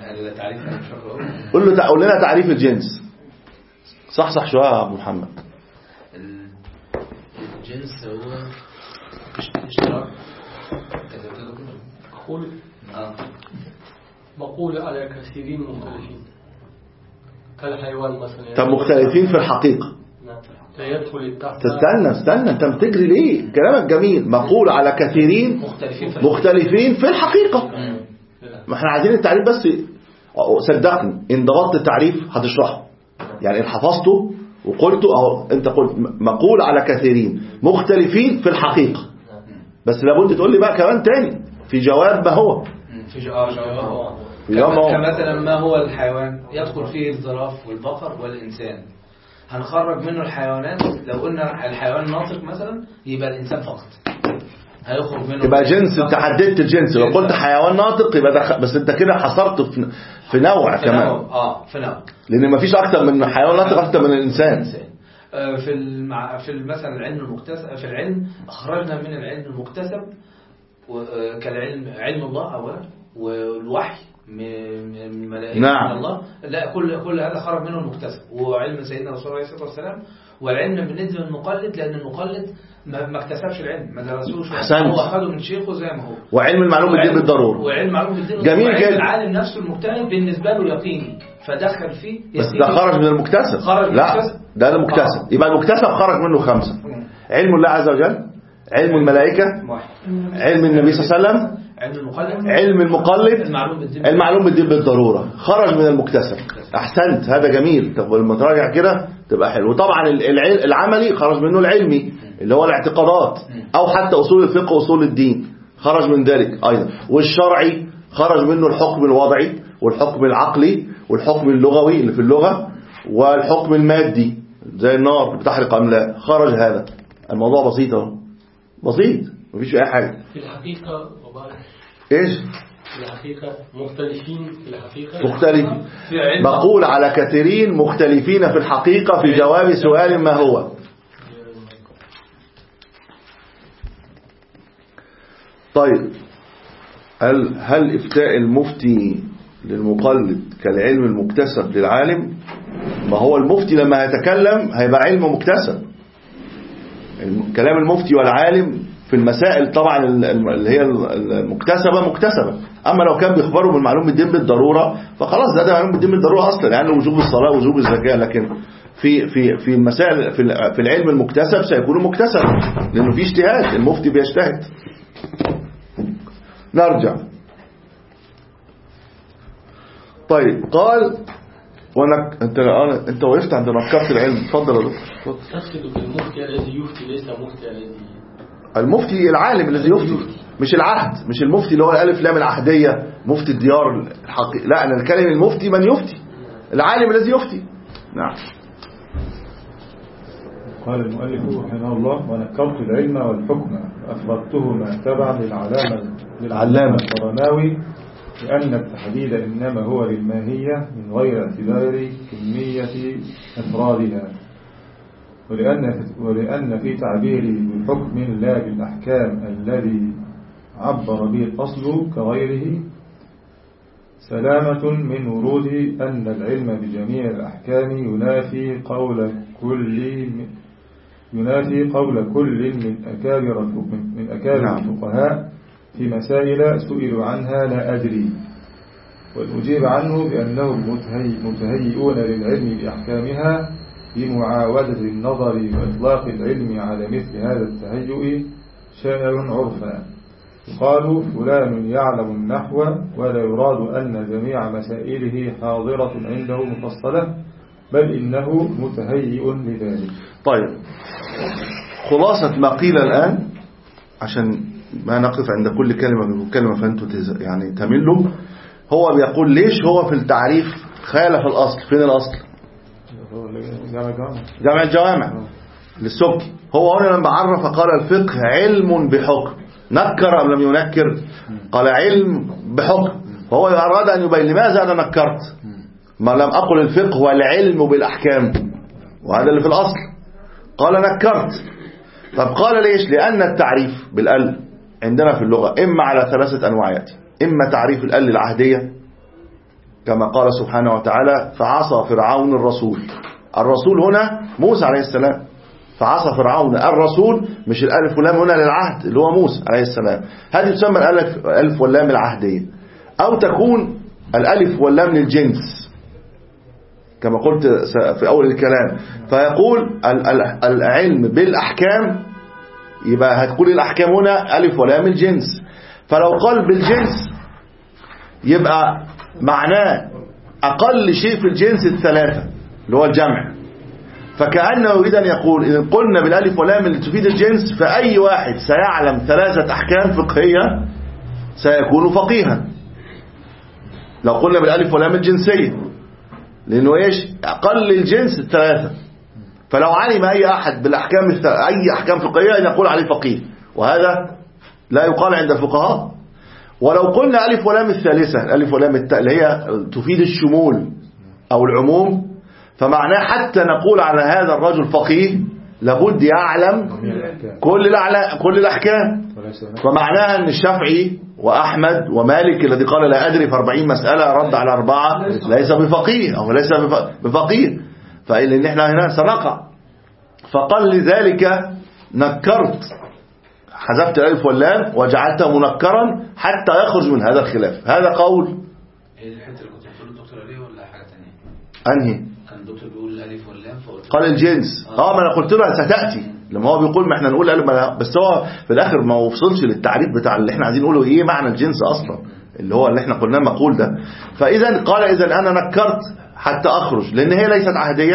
قول له قول لنا تعريف الجنس. صح صح شويه يا ابو محمد. الجنس هو اشتراك مقول مقول على كثيرين مختلفين كالحيوان مثلا. طب مختلفين في الحقيقه. لا يدخل تحت. تستنى استنى انت بتجري ليه؟ كلامك جميل. مقول على كثيرين مختلفين في, مختلفين في الحقيقه. ما احنا عايزين التعريف بس. صدقني ان ضغطت التعريف هتشرحه. يعني ان حفظته وقلته اهو انت قلت مقول على كثيرين مختلفين في الحقيقة بس لابد تقول لي بقى كمان تاني في جواب ما هو في جواب هو كمثلا ما هو الحيوان يدخل فيه الزراف والبقر والإنسان هنخرج منه الحيوانات. لو قلنا الحيوان ناطق مثلا يبقى الإنسان فقط هيخرج منه يبقى جنس. انت حددت الجنس لو قلت حيوان ناطق يبقى دخ... بس انت كده حصرت في في نوع في كمان. نوع. اه في نوع لان مفيش اكتر من حيوان ناطق اكتر من الانسان. آه في المع... في مثلا العلم المكتسب في العلم اخرجنا من العلم المكتسب كالعلم علم الله اولا والوحي من ملائكه نعم. من الله. لا كل كل هذا خرج منه المكتسب وعلم سيدنا رسول الله صلى الله عليه وسلم. والعلم بالنسبه للمقلد لان المقلد ما, ما اكتسبش العلم ما درسوش هو اخذه من شيخه زي ما هو. وعلم المعلوم بالدين بالضروره. وعلم المعلوم بالدين جميل جدا. العالم نفسه المجتهد بالنسبه له يقيني فدخل فيه. بس ده خرج من المكتسب. خرج من لا المكتسب. ده المكتسب. آه. يبقى المكتسب خرج منه خمسه. علم الله عز وجل علم الملائكه علم النبي صلى الله عليه وسلم علم المقلد علم المقلد المعلوم بالدين المعلوم بالدين بالضروره. خرج من المكتسب. احسنت هذا جميل. طب لما تراجع كده تبقى حلو. وطبعا العملي خرج منه العلمي اللي هو الاعتقادات او حتى اصول الفقه واصول الدين خرج من ذلك أيضا. والشرعي خرج منه الحكم الوضعي والحكم العقلي والحكم اللغوي اللي في اللغة والحكم المادي زي النار بتحرق أم لا. خرج هذا. الموضوع بسيط اهو، بسيط مفيش أي حاجة. في الحقيقة إيش في الحقيقة مختلفين في الحقيقة مختلفين. بقول على كثيرين مختلفين في الحقيقة في جواب سؤال ما هو. طيب هل هل إفتاء المفتي للمقلد كالعلم المكتسب للعالم؟ ما هو المفتي لما يتكلم هيبقى علم مكتسب. كلام المفتي والعالم في المسائل طبعا اللي هي المكتسبة مكتسبة. أما لو كان بيخبروا من معلوم الدين بالضرورة فخلاص ده ده معلوم الدين بالضرورة أصلا، يعني وجوب الصلاة وجوب الزكاة. لكن في في في المسائل في في العلم المكتسب سيكون مكتسب لأنه في اجتهاد، المفتي بيجتهد. نرجع. طيب قال ونك انت انت وقفت عند نكرت العلم. اتفضل يا دكتور. تقصد بالمفتي الذي يفتي ليس مفتي الذي المفتي العالم الذي يفتي، مش العهد، مش المفتي اللي هو الالف لام العهديه مفتي الديار الحقيقي. لا انا الكلمه المفتي من يفتي، العالم الذي يفتي. نعم. قال المؤلف رحمه الله ونكرت العلم والحكم أثبتهما تبعا للعلامة للعلامة القرناوي لأن التحديد إنما هو للماهية من غير اعتبار كمية أفرادها، ولأن ولأن في تعبيري بحكم لا بالأحكام الذي عبر به الأصل كغيره سلامة من ورود أن العلم بجميع الأحكام ينافي قول كل ينافي قول كل من أكابر من أكابر الفقهاء في مسائل سئلوا عنها لا أدري، والمجيب عنه بأنهم متهيئون للعلم بأحكامها بمعاودة النظر وإطلاق العلم على مثل هذا التهيؤ شائع عرفا. قالوا فلان يعلم النحو ولا يراد أن جميع مسائله حاضرة عنده مفصلة، بل إنه متهيئ لذلك. طيب خلاصة ما قيل الآن عشان ما نقف عند كل كلمة كلمة فأنتوا يعني تملوا. هو بيقول ليش هو في التعريف خالف الأصل. فين الأصل؟ جامع الجوامع للسبكي. هو هنا لما عرف قال الفقه علم بحكم، نكر أم لم ينكر؟ قال علم بحكم. فهو أراد أن يبين لماذا أنا نكرت ما لم أقل الفقه والعلم بالأحكام، وهذا اللي في الأصل. قال نكرت. طب قال ليش؟ لأن التعريف بالال عندنا في اللغة إما على ثلاثة أنواع يأتي. إما تعريف الال العهدية كما قال سبحانه وتعالى فعصى فرعون الرسول. الرسول هنا موسى عليه السلام، فعصى فرعون الرسول، مش الالف واللام هنا للعهد اللي هو موسى عليه السلام. هذه تسمى الالف الالف واللام العهدية. أو تكون الالف واللام للجنس كما قلت في أول الكلام. فيقول العلم بالأحكام يبقى هتقول الأحكام هنا ألف ولام الجنس. فلو قال بالجنس يبقى معناه أقل شيء في الجنس الثلاثة اللي هو الجمع. فكأنه يريد أن يقول إذا قلنا بالألف ولام اللي تفيد الجنس فأي واحد سيعلم ثلاثة أحكام فقهية سيكون فقيها لو قلنا بالألف ولام الجنسية، لأنه إيش أقل الجنس الثلاثة. فلو علم أي أحد بالأحكام أي أحكام فقهية يقول عليه فقيه، وهذا لا يقال عند الفقهاء. ولو قلنا ألف ولام الثالثة الألف ولام التاء اللي هي تفيد الشمول أو العموم، فمعناه حتى نقول على هذا الرجل فقيه لابد يعلم كل كل الأحكام. فمعناها أن الشافعي وأحمد ومالك الذي قال لا أدري في أربعين مسألة رد على أربعة ليس بفقيه أو ليس بفقيه، فإن إحنا هنا سنقع. فقال لذلك نكرت، حذفت الألف واللام وجعلته منكرا حتى يخرج من هذا الخلاف. هذا قول الحته اللي كنت بتقول الدكتور عليه ولا حاجه ثانيه؟ انهي كان الدكتور بيقول الالف واللام فقلت قال الجنس. اه ما انا قلت له ستاتي لما هو بيقول ما احنا نقول الف، بس هو في الاخر ما وصلش للتعريف بتاع اللي احنا عايزين نقوله ايه معنى الجنس اصلا اللي هو اللي احنا قلناه مقول ده. فاذا قال اذا انا نكرت حتى اخرج، لان هي ليست عهديه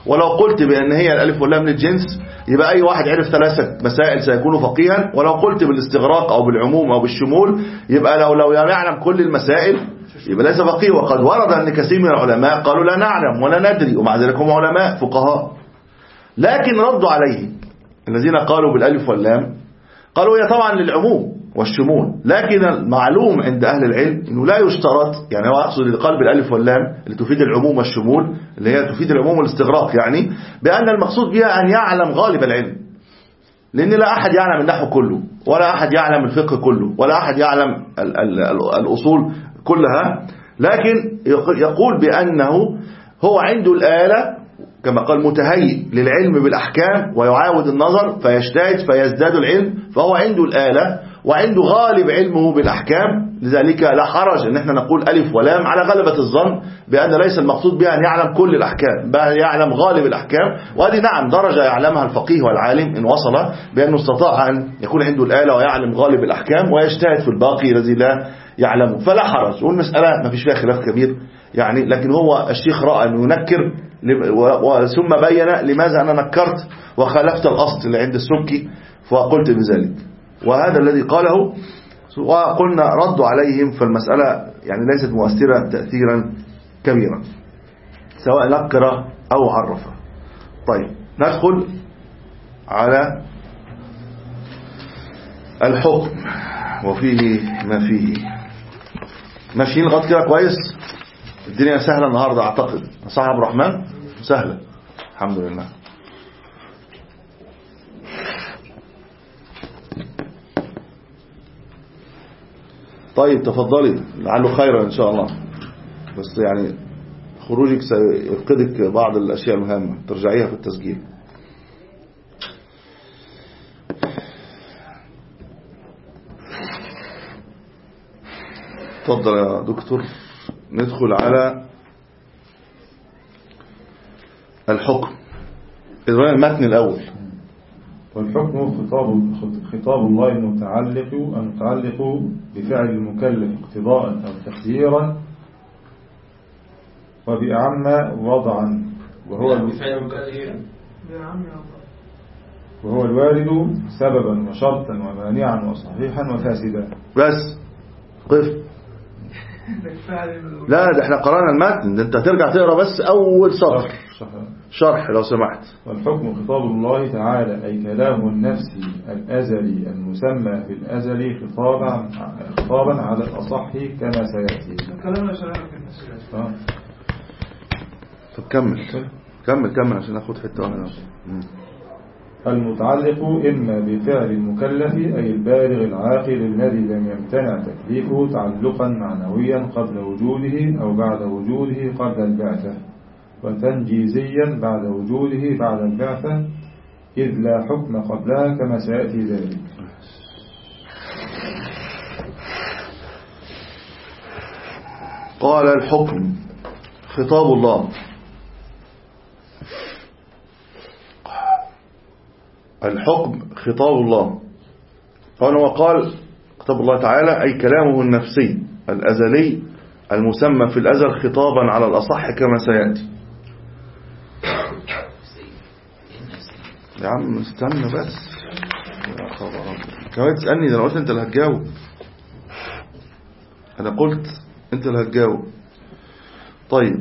ولو قلت بأن هي الألف واللام للجنس يبقى أي واحد عرف ثلاثة مسائل سيكون فقيها، ولو قلت بالاستغراق أو بالعموم أو بالشمول يبقى لو لو يعلم كل المسائل يبقى ليس فقيه. وقد ورد أن كثير من العلماء قالوا لا نعلم ولا ندري، ومع ذلك هم علماء فقهاء. لكن ردوا عليه الذين قالوا بالألف واللام، قالوا هي طبعا للعموم والشمول، لكن المعلوم عند أهل العلم أنه لا يشترط، يعني هو يقصد اللي قال بالألف واللام اللي تفيد العموم والشمول اللي هي تفيد العموم والاستغراق، يعني بأن المقصود بها أن يعلم غالب العلم، لأن لا أحد يعلم النحو كله، ولا أحد يعلم الفقه كله، ولا أحد يعلم ال ال ال الأصول كلها، لكن يقول بأنه هو عنده الآلة كما قال متهيئ للعلم بالأحكام ويعاود النظر فيجتهد فيزداد العلم، فهو عنده الآلة وعنده غالب علمه بالأحكام. لذلك لا حرج ان احنا نقول ألف ولام على غلبة الظن بأن ليس المقصود بها أن يعلم كل الأحكام، بل يعلم غالب الأحكام. وهذه نعم درجة يعلمها الفقيه والعالم إن وصل بأنه استطاع أن يكون عنده الآلة ويعلم غالب الأحكام ويجتهد في الباقي الذي لا يعلمه، فلا حرج. والمسألة ما فيش فيها خلاف كبير يعني، لكن هو الشيخ رأى أنه ينكر ثم بين لماذا أنا نكرت وخالفت الأصل اللي عند السبكي فقلت بذلك، وهذا الذي قاله. وقلنا ردوا عليهم، فالمسألة يعني ليست مؤثرة تأثيرا كبيرا سواء نكر أو عرف. طيب ندخل على الحكم وفيه ما فيه. ماشيين لغاية كده كويس؟ الدنيا سهلة النهاردة أعتقد، صح عبد الرحمن؟ سهلة الحمد لله. طيب تفضلي لعله خيرا إن شاء الله، بس يعني خروجك سيفقدك بعض الأشياء المهمة ترجعيها في التسجيل. تفضل يا دكتور. ندخل على الحكم، إذن المتن الأول. والحكم خطاب خطاب الله المتعلق المتعلق بفعل المكلف اقتضاء أو تخييرا وبأعم وضعا، وهو وهو الوارد سببا وشرطا ومانعا وصحيحا وفاسدا. بس قف. لا ده احنا قرأنا المتن، ده انت هترجع تقرأ بس أول سطر شرح لو سمحت. والحكم خطاب الله تعالى أي كلام النفس الأزلي المسمى في الأزل خطابا خطابا على الأصح كما سيأتي. كلامنا شرعا في النسيات. طب كمل كمل كمل عشان ناخد حتة واحدة. المتعلق إما بفعل المكلف أي البالغ العاقل الذي لم يمتنع تكليفه تعلقا معنويا قبل وجوده أو بعد وجوده قبل البعثة، وتنجيزيا بعد وجوده بعد البعثة إذ لا حكم قبلها كما سيأتي ذلك. قال الحكم خطاب الله. الحكم خطاب الله. قال وقال خطاب الله تعالى أي كلامه النفسي الأزلي المسمى في الأزل خطابا على الأصح كما سيأتي. يا عم استنى بس يا خبر، كمان تسألني ده أنا قلت أنت اللي هتجاوب، أنا قلت أنت اللي هتجاوب. طيب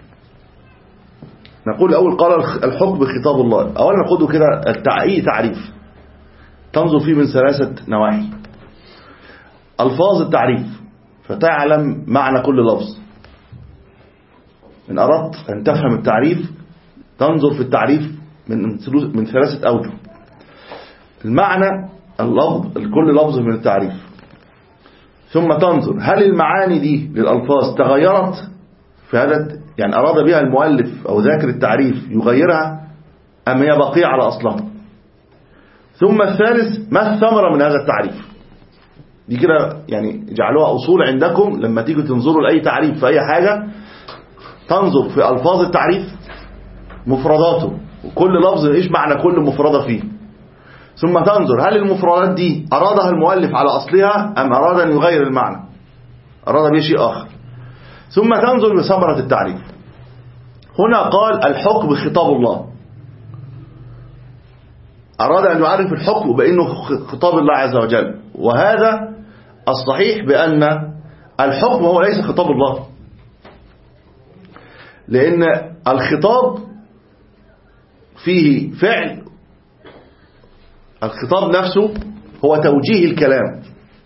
نقول أول قال الحكم بخطاب الله. أولا نقوله كده التعيين تعريف تنظر فيه من ثلاثة نواحي. ألفاظ التعريف فتعلم معنى كل لفظ. إن أردت أن تفهم التعريف تنظر في التعريف من من ثلاثة أوجه. المعنى اللفظ الكل لفظ من التعريف، ثم تنظر هل المعاني دي للألفاظ تغيرت في هذا، يعني أراد بها المؤلف أو ذاكر التعريف يغيرها أم هي بقية على أصلها. ثم الثالث ما الثمرة من هذا التعريف. دي كده يعني جعلوها أصول عندكم لما تيجوا تنظروا لأي تعريف في أي حاجة، تنظر في ألفاظ التعريف مفرداته وكل لفظ إيش معنى كل مفردة فيه، ثم تنظر هل المفردات دي أرادها المؤلف على أصلها أم أراد أن يغير المعنى، أراد به شيء آخر. ثم تنظر لثمرة التعريف. هنا قال الحكم خطاب الله، أراد أن يعرف الحكم بأنه خطاب الله عز وجل، وهذا الصحيح بأن الحكم هو ليس خطاب الله، لأن الخطاب فيه فعل، الخطاب نفسه هو توجيه الكلام.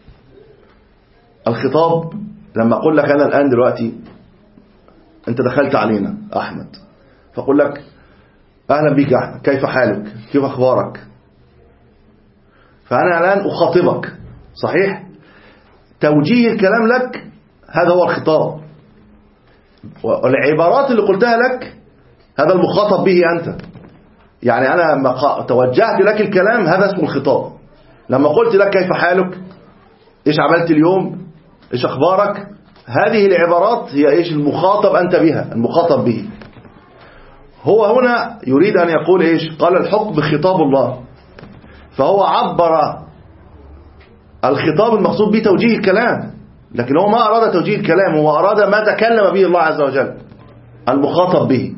الخطاب لما أقول لك أنا الآن دلوقتي أنت دخلت علينا أحمد، فأقول لك أهلا بك أحمد، كيف حالك، كيف أخبارك، فأنا الآن أخاطبك، صحيح؟ توجيه الكلام لك هذا هو الخطاب، والعبارات اللي قلتها لك هذا المخاطب به أنت. يعني أنا لما توجهت لك الكلام هذا اسمه الخطاب. لما قلت لك كيف حالك، إيش عملت اليوم، إيش أخبارك، هذه العبارات هي إيش المخاطب أنت بها، المخاطب به. هو هنا يريد أن يقول إيش؟ قال الحكم خطاب الله، فهو عبر الخطاب المقصود به توجيه الكلام، لكن هو ما أراد توجيه الكلام، هو أراد ما تكلم به الله عز وجل المخاطب به.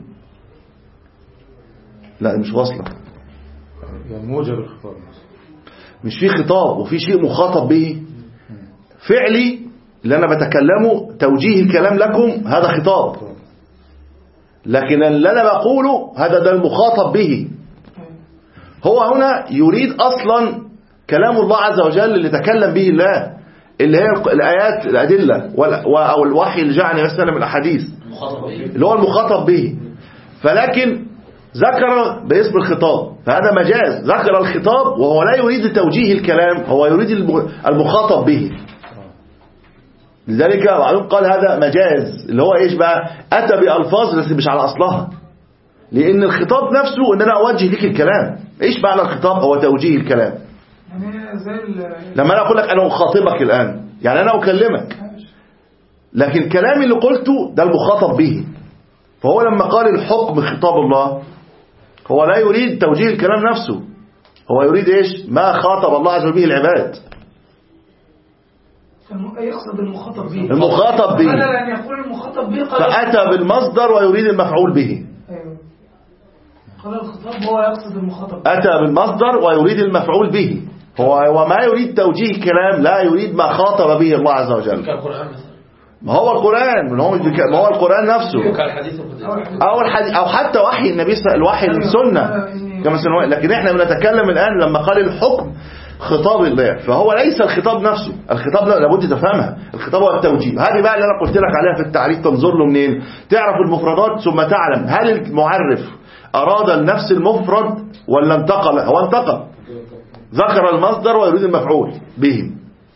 لا مش واصلة، يعني موجب الخطاب، مش في خطاب وفي شيء مخاطب به. فعلي اللي أنا بتكلمه توجيه الكلام لكم هذا خطاب، لكن اللي أنا بقوله هذا ده المخاطب به. هو هنا يريد أصلا كلام الله عز وجل اللي تكلم به الله، اللي هي الآيات الأدلة أو الوحي اللي جاء عن السلام الأحاديث اللي هو المخاطب به، فلكن ذكر باسم الخطاب، فهذا مجاز، ذكر الخطاب وهو لا يريد توجيه الكلام، هو يريد المخاطب به. لذلك بعضهم قال هذا مجاز، اللي هو إيش بقى، أتى بألفاظ بس مش على أصلها، لأن الخطاب نفسه أن أنا أوجه لك الكلام. إيش معنى الخطاب؟ هو توجيه الكلام. يعني زي لما أنا أقول لك أنا أخاطبك الآن، يعني أنا أكلمك، لكن الكلام اللي قلته ده المخاطب به. فهو لما قال الحكم خطاب الله هو لا يريد توجيه الكلام نفسه، هو يريد إيش؟ ما خاطب الله عز وجل به العباد، يقصد المخاطب به، المخاطب به، بدل أن يقول المخاطب به فأتى بالمصدر ويريد المفعول به. أيوه. قال الخطاب هو يقصد المخاطب، أتى بالمصدر ويريد المفعول به. هو وما يريد توجيه الكلام، لا يريد ما خاطب به الله عز وجل. كالقرآن مثلا، ما هو القرآن، ما هو ما هو القرآن نفسه، كالحديث أو الحديث أو حتى وحي النبي، الوحي السنة كما سنوات. لكن احنا بنتكلم الآن لما قال الحكم خطاب الله، فهو ليس الخطاب نفسه، الخطاب لابد تفهمها، الخطاب هو التوجيه. هذه بقى اللي أنا قلت لك عليها في التعريف، تنظر له منين؟ تعرف المفردات ثم تعلم هل المعرف أراد النفس المفرد ولا انتقل. هو انتقل، ذكر المصدر ويريد المفعول به.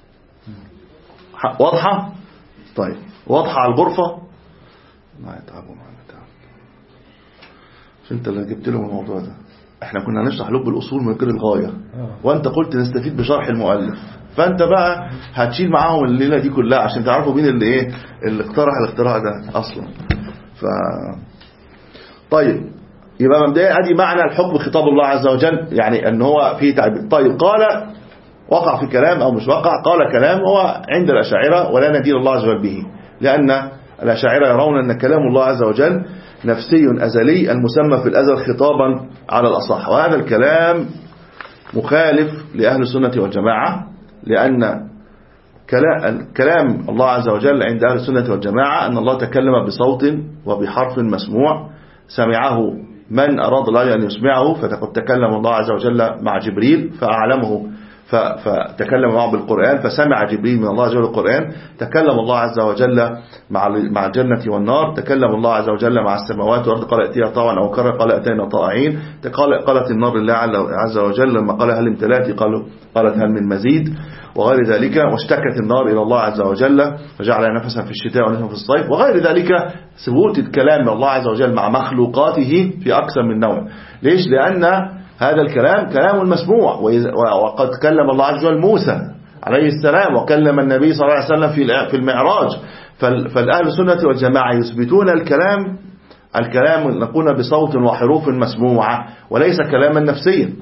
واضحة؟ طيب واضحة على الغرفة؟ ما يتعبوا معنا تعب، مش انت اللي جبت لهم الموضوع ده. احنا كنا هنشرح لب الأصول من غير الغاية، وانت قلت نستفيد بشرح المؤلف، فانت بقى هتشيل معاهم الليلة دي كلها عشان تعرفوا مين اللي ايه اللي اقترح الاختراع ده اصلا. ف طيب يبقى مبدئيا ادي معنى الحكم خطاب الله عز وجل، يعني ان هو فيه تعبير. طيب قال وقع في كلام او مش وقع، قال كلام هو عند الأشاعرة ولا ندين الله عز وجل به، لأن الأشاعرة يرون أن كلام الله عز وجل نفسي أزلي المسمى في الأزل خطابا على الأصح، وهذا الكلام مخالف لأهل السنة والجماعة، لأن كلام الله عز وجل عند أهل السنة والجماعة أن الله تكلم بصوت وبحرف مسموع سمعه من أراد الله أن يسمعه، فقد تكلم الله عز وجل مع جبريل فأعلمه فتكلم معه بالقرآن، فسمع جبريل من الله عز وجل القرآن. تكلم الله عز وجل مع مع الجنة والنار، تكلم الله عز وجل مع السماوات والأرض، قال ائتيها طوعا أو كرها، قال ائتينا طائعين. قالت النار لله عز وجل لما قال هل امتلأت، قالوا قالت هل من مزيد، وغير ذلك. واشتكت النار إلى الله عز وجل فجعل نفسا في الشتاء ونفسا في الصيف، وغير ذلك. ثبوت الكلام من الله عز وجل مع مخلوقاته في أكثر من نوع. ليش؟ لأن هذا الكلام كلام مسموع، وقد كلم الله عز وجل موسى عليه السلام، وكلم النبي صلى الله عليه وسلم في المعراج. فالأهل السنة والجماعة يثبتون الكلام الكلام نقول بصوت وحروف مسموعة وليس كلاما نفسيا،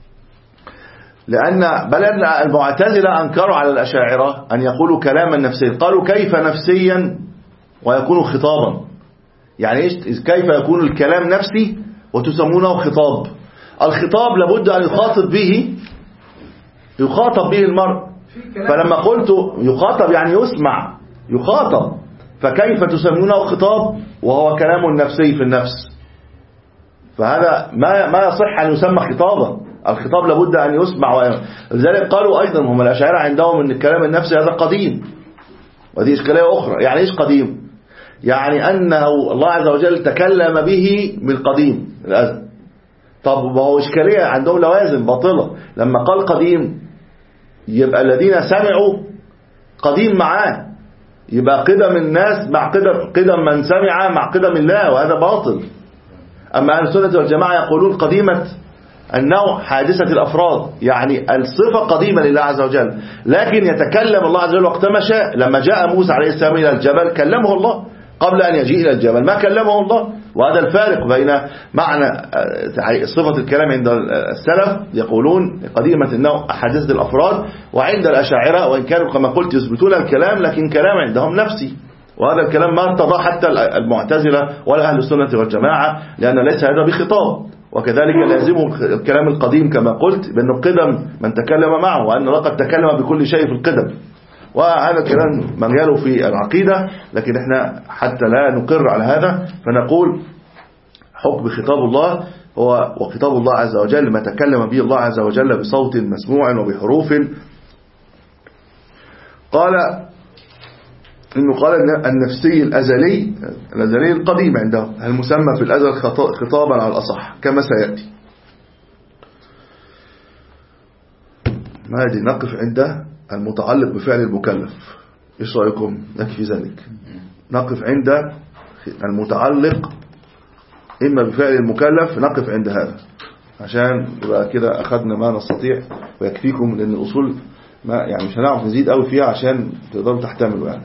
لأن بل المعتزلة أنكروا على الأشاعرة أن يقولوا كلاما نفسيا، قالوا كيف نفسيا ويكون خطابا؟ يعني إيش كيف يكون الكلام نفسي وتسمونه خطاب؟ الخطاب لابد أن يخاطب به يخاطب به المرء. فلما قلت يخاطب يعني يسمع يخاطب، فكيف تسمونه خطاب وهو كلام نفسي في النفس؟ فهذا ما ما يصح أن يسمى خطابا. الخطاب لابد أن يسمع. ولذلك قالوا أيضا هم الأشاعرة عندهم أن الكلام النفسي هذا قديم، ودي إشكالية أخرى. يعني إيش قديم؟ يعني أنه الله عز وجل تكلم به بالقديم الأزل. طب ما هو إشكالية عندهم لوازم باطلة. لما قال قديم يبقى الذين سمعوا قديم معاه، يبقى قدم الناس مع قدم قدم من سمع مع قدم الله، وهذا باطل. أما أهل السنة والجماعة يقولون قديمة النوع حادثة الأفراد، يعني الصفة قديمة لله عز وجل، لكن يتكلم الله عز وجل وقت ما شاء. لما جاء موسى عليه السلام إلى الجبل كلمه الله، قبل أن يجيء إلى الجبل ما كلمه الله. وهذا الفارق بين معنى صفة الكلام عند السلف يقولون قديمة النوع حادثة الأفراد، وعند الأشاعرة وإن كانوا كما قلت يثبتون الكلام لكن كلام عندهم نفسي. وهذا الكلام ما ارتضى حتى المعتزلة ولا أهل السنة والجماعة، لأن ليس هذا بخطاب. وكذلك لازمه الكلام القديم كما قلت بأنه قدم من تكلم معه، وأن لقد تكلم بكل شيء في القدم. وهذا الكلام مجاله في العقيدة، لكن احنا حتى لا نقر على هذا فنقول حكم خطاب الله هو وخطاب الله عز وجل ما تكلم به الله عز وجل بصوت مسموع وبحروف. قال إنه قال النفسي الأزلي الأزلي القديم عنده المسمى في الأزل خطابا على الأصح كما سيأتي. ما هذه نقف عند المتعلق بفعل المكلف. إيش رأيكم؟ نكفي ذلك. نقف عند المتعلق إما بفعل المكلف، نقف عند هذا عشان يبقى كده أخذنا ما نستطيع ويكفيكم، لأن الأصول ما يعني مش هنعرف نزيد قوي فيها عشان تقدروا تحتملوا يعني.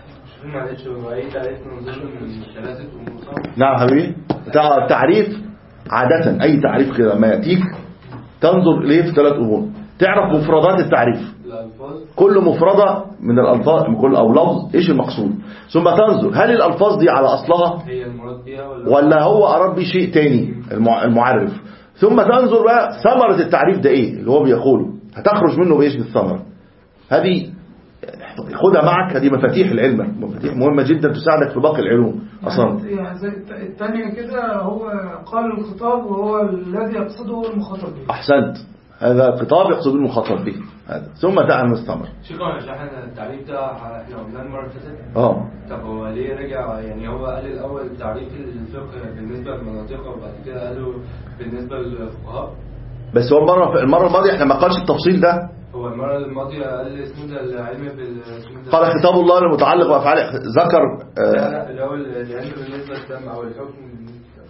نعم حبيبي. التعريف عادة أي تعريف كده ما يأتيك تنظر إليه في ثلاث أمور. تعرف مفردات التعريف، كل مفردة من الألفاظ من كل أو لفظ إيش المقصود، ثم تنظر هل الألفاظ دي على أصلها ولا هو أراد بيه شيء تاني المعرف، ثم تنظر بقى ثمرة التعريف ده إيه اللي هو بيقوله، هتخرج منه بإيش بالثمرة. هذه خدها معك، هذه مفاتيح العلم، مفاتيح مهمة جدا تساعدك في باقي العلوم أصلا. يعني زي الثانية كده هو قال الخطاب وهو الذي يقصده المخاطب به. أحسنت، هذا الخطاب يقصد المخاطب به هذا، ثم تعال مستمر. شكرا عشان احنا التعريف ده احنا قلناه المره اللي فاتت. اه طب هو ليه رجع؟ يعني هو قال الاول تعريف الفقه بالنسبه للمناطق وبعد كده قالوا بالنسبه للفقهاء. بس هو المره المره الماضيه احنا ما قالش التفصيل ده. هو المره الماضيه قال اسمه ده العلم بال قال خطاب الله المتعلق بافعاله، ذكر لا الاول العلم بالنسبه للسمع او الحكم بالنسبه.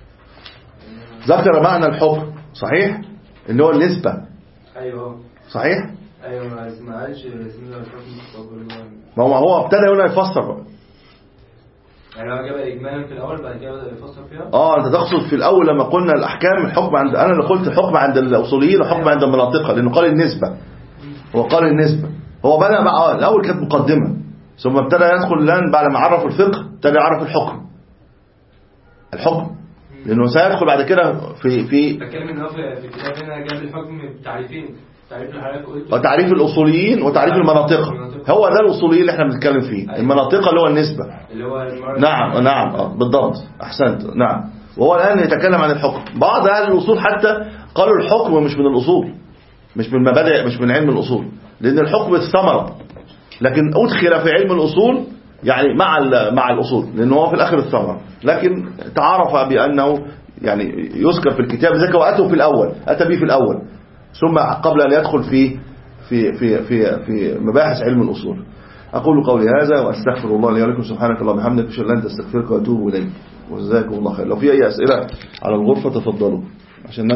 ذكر معنى الحكم صحيح اللي هو النسبة. ايوه صحيح. ايوه ما قالش اسمه الحكم. ما هو هو ابتدى هنا يفسر بقى. يعني هو جاب اجمالا في الاول بعد كده بدا يفسر فيها. اه انت تقصد في الاول لما قلنا الاحكام الحكم عند انا اللي قلت الحكم عند الاصوليين وحكم عند المناطق، لانه قال النسبة. هو قال النسبة، هو بدا بقى الاول كانت مقدمة، ثم ابتدى يدخل الان بعد ما عرف الفقه ابتدى يعرف الحكم. الحكم لانه سيدخل بعد كده في في بتكلم ان هو في الكتاب هنا جاب الحكم بتعريفين، تعريف اللي حضرتك قلته وتعريف الاصوليين وتعريف المناطق. هو ده الاصوليين اللي احنا بنتكلم فيه. المناطق اللي هو النسبة اللي هو نعم نعم اه بالضبط احسنت نعم. وهو الان يتكلم عن الحكم. بعض اهل الاصول حتى قالوا الحكم مش من الاصول، مش من مبادئ، مش من علم الاصول، لان الحكم الثمرة، لكن ادخل في علم الاصول يعني مع مع الاصول، لانه هو في الاخر الثمرة، لكن تعرف بانه يعني يذكر في الكتاب ذكر واتوا في الاول اتى به في الاول ثم قبل ان يدخل في في في في في مباحث علم الاصول. اقول قولي هذا واستغفر الله لي ولكم. سبحانك اللهم وبحمدك اشهد ان لا اله الا انت استغفرك واتوب اليك. وجزاكم الله خير. لو في اي اسئله على الغرفه تفضلوا عشان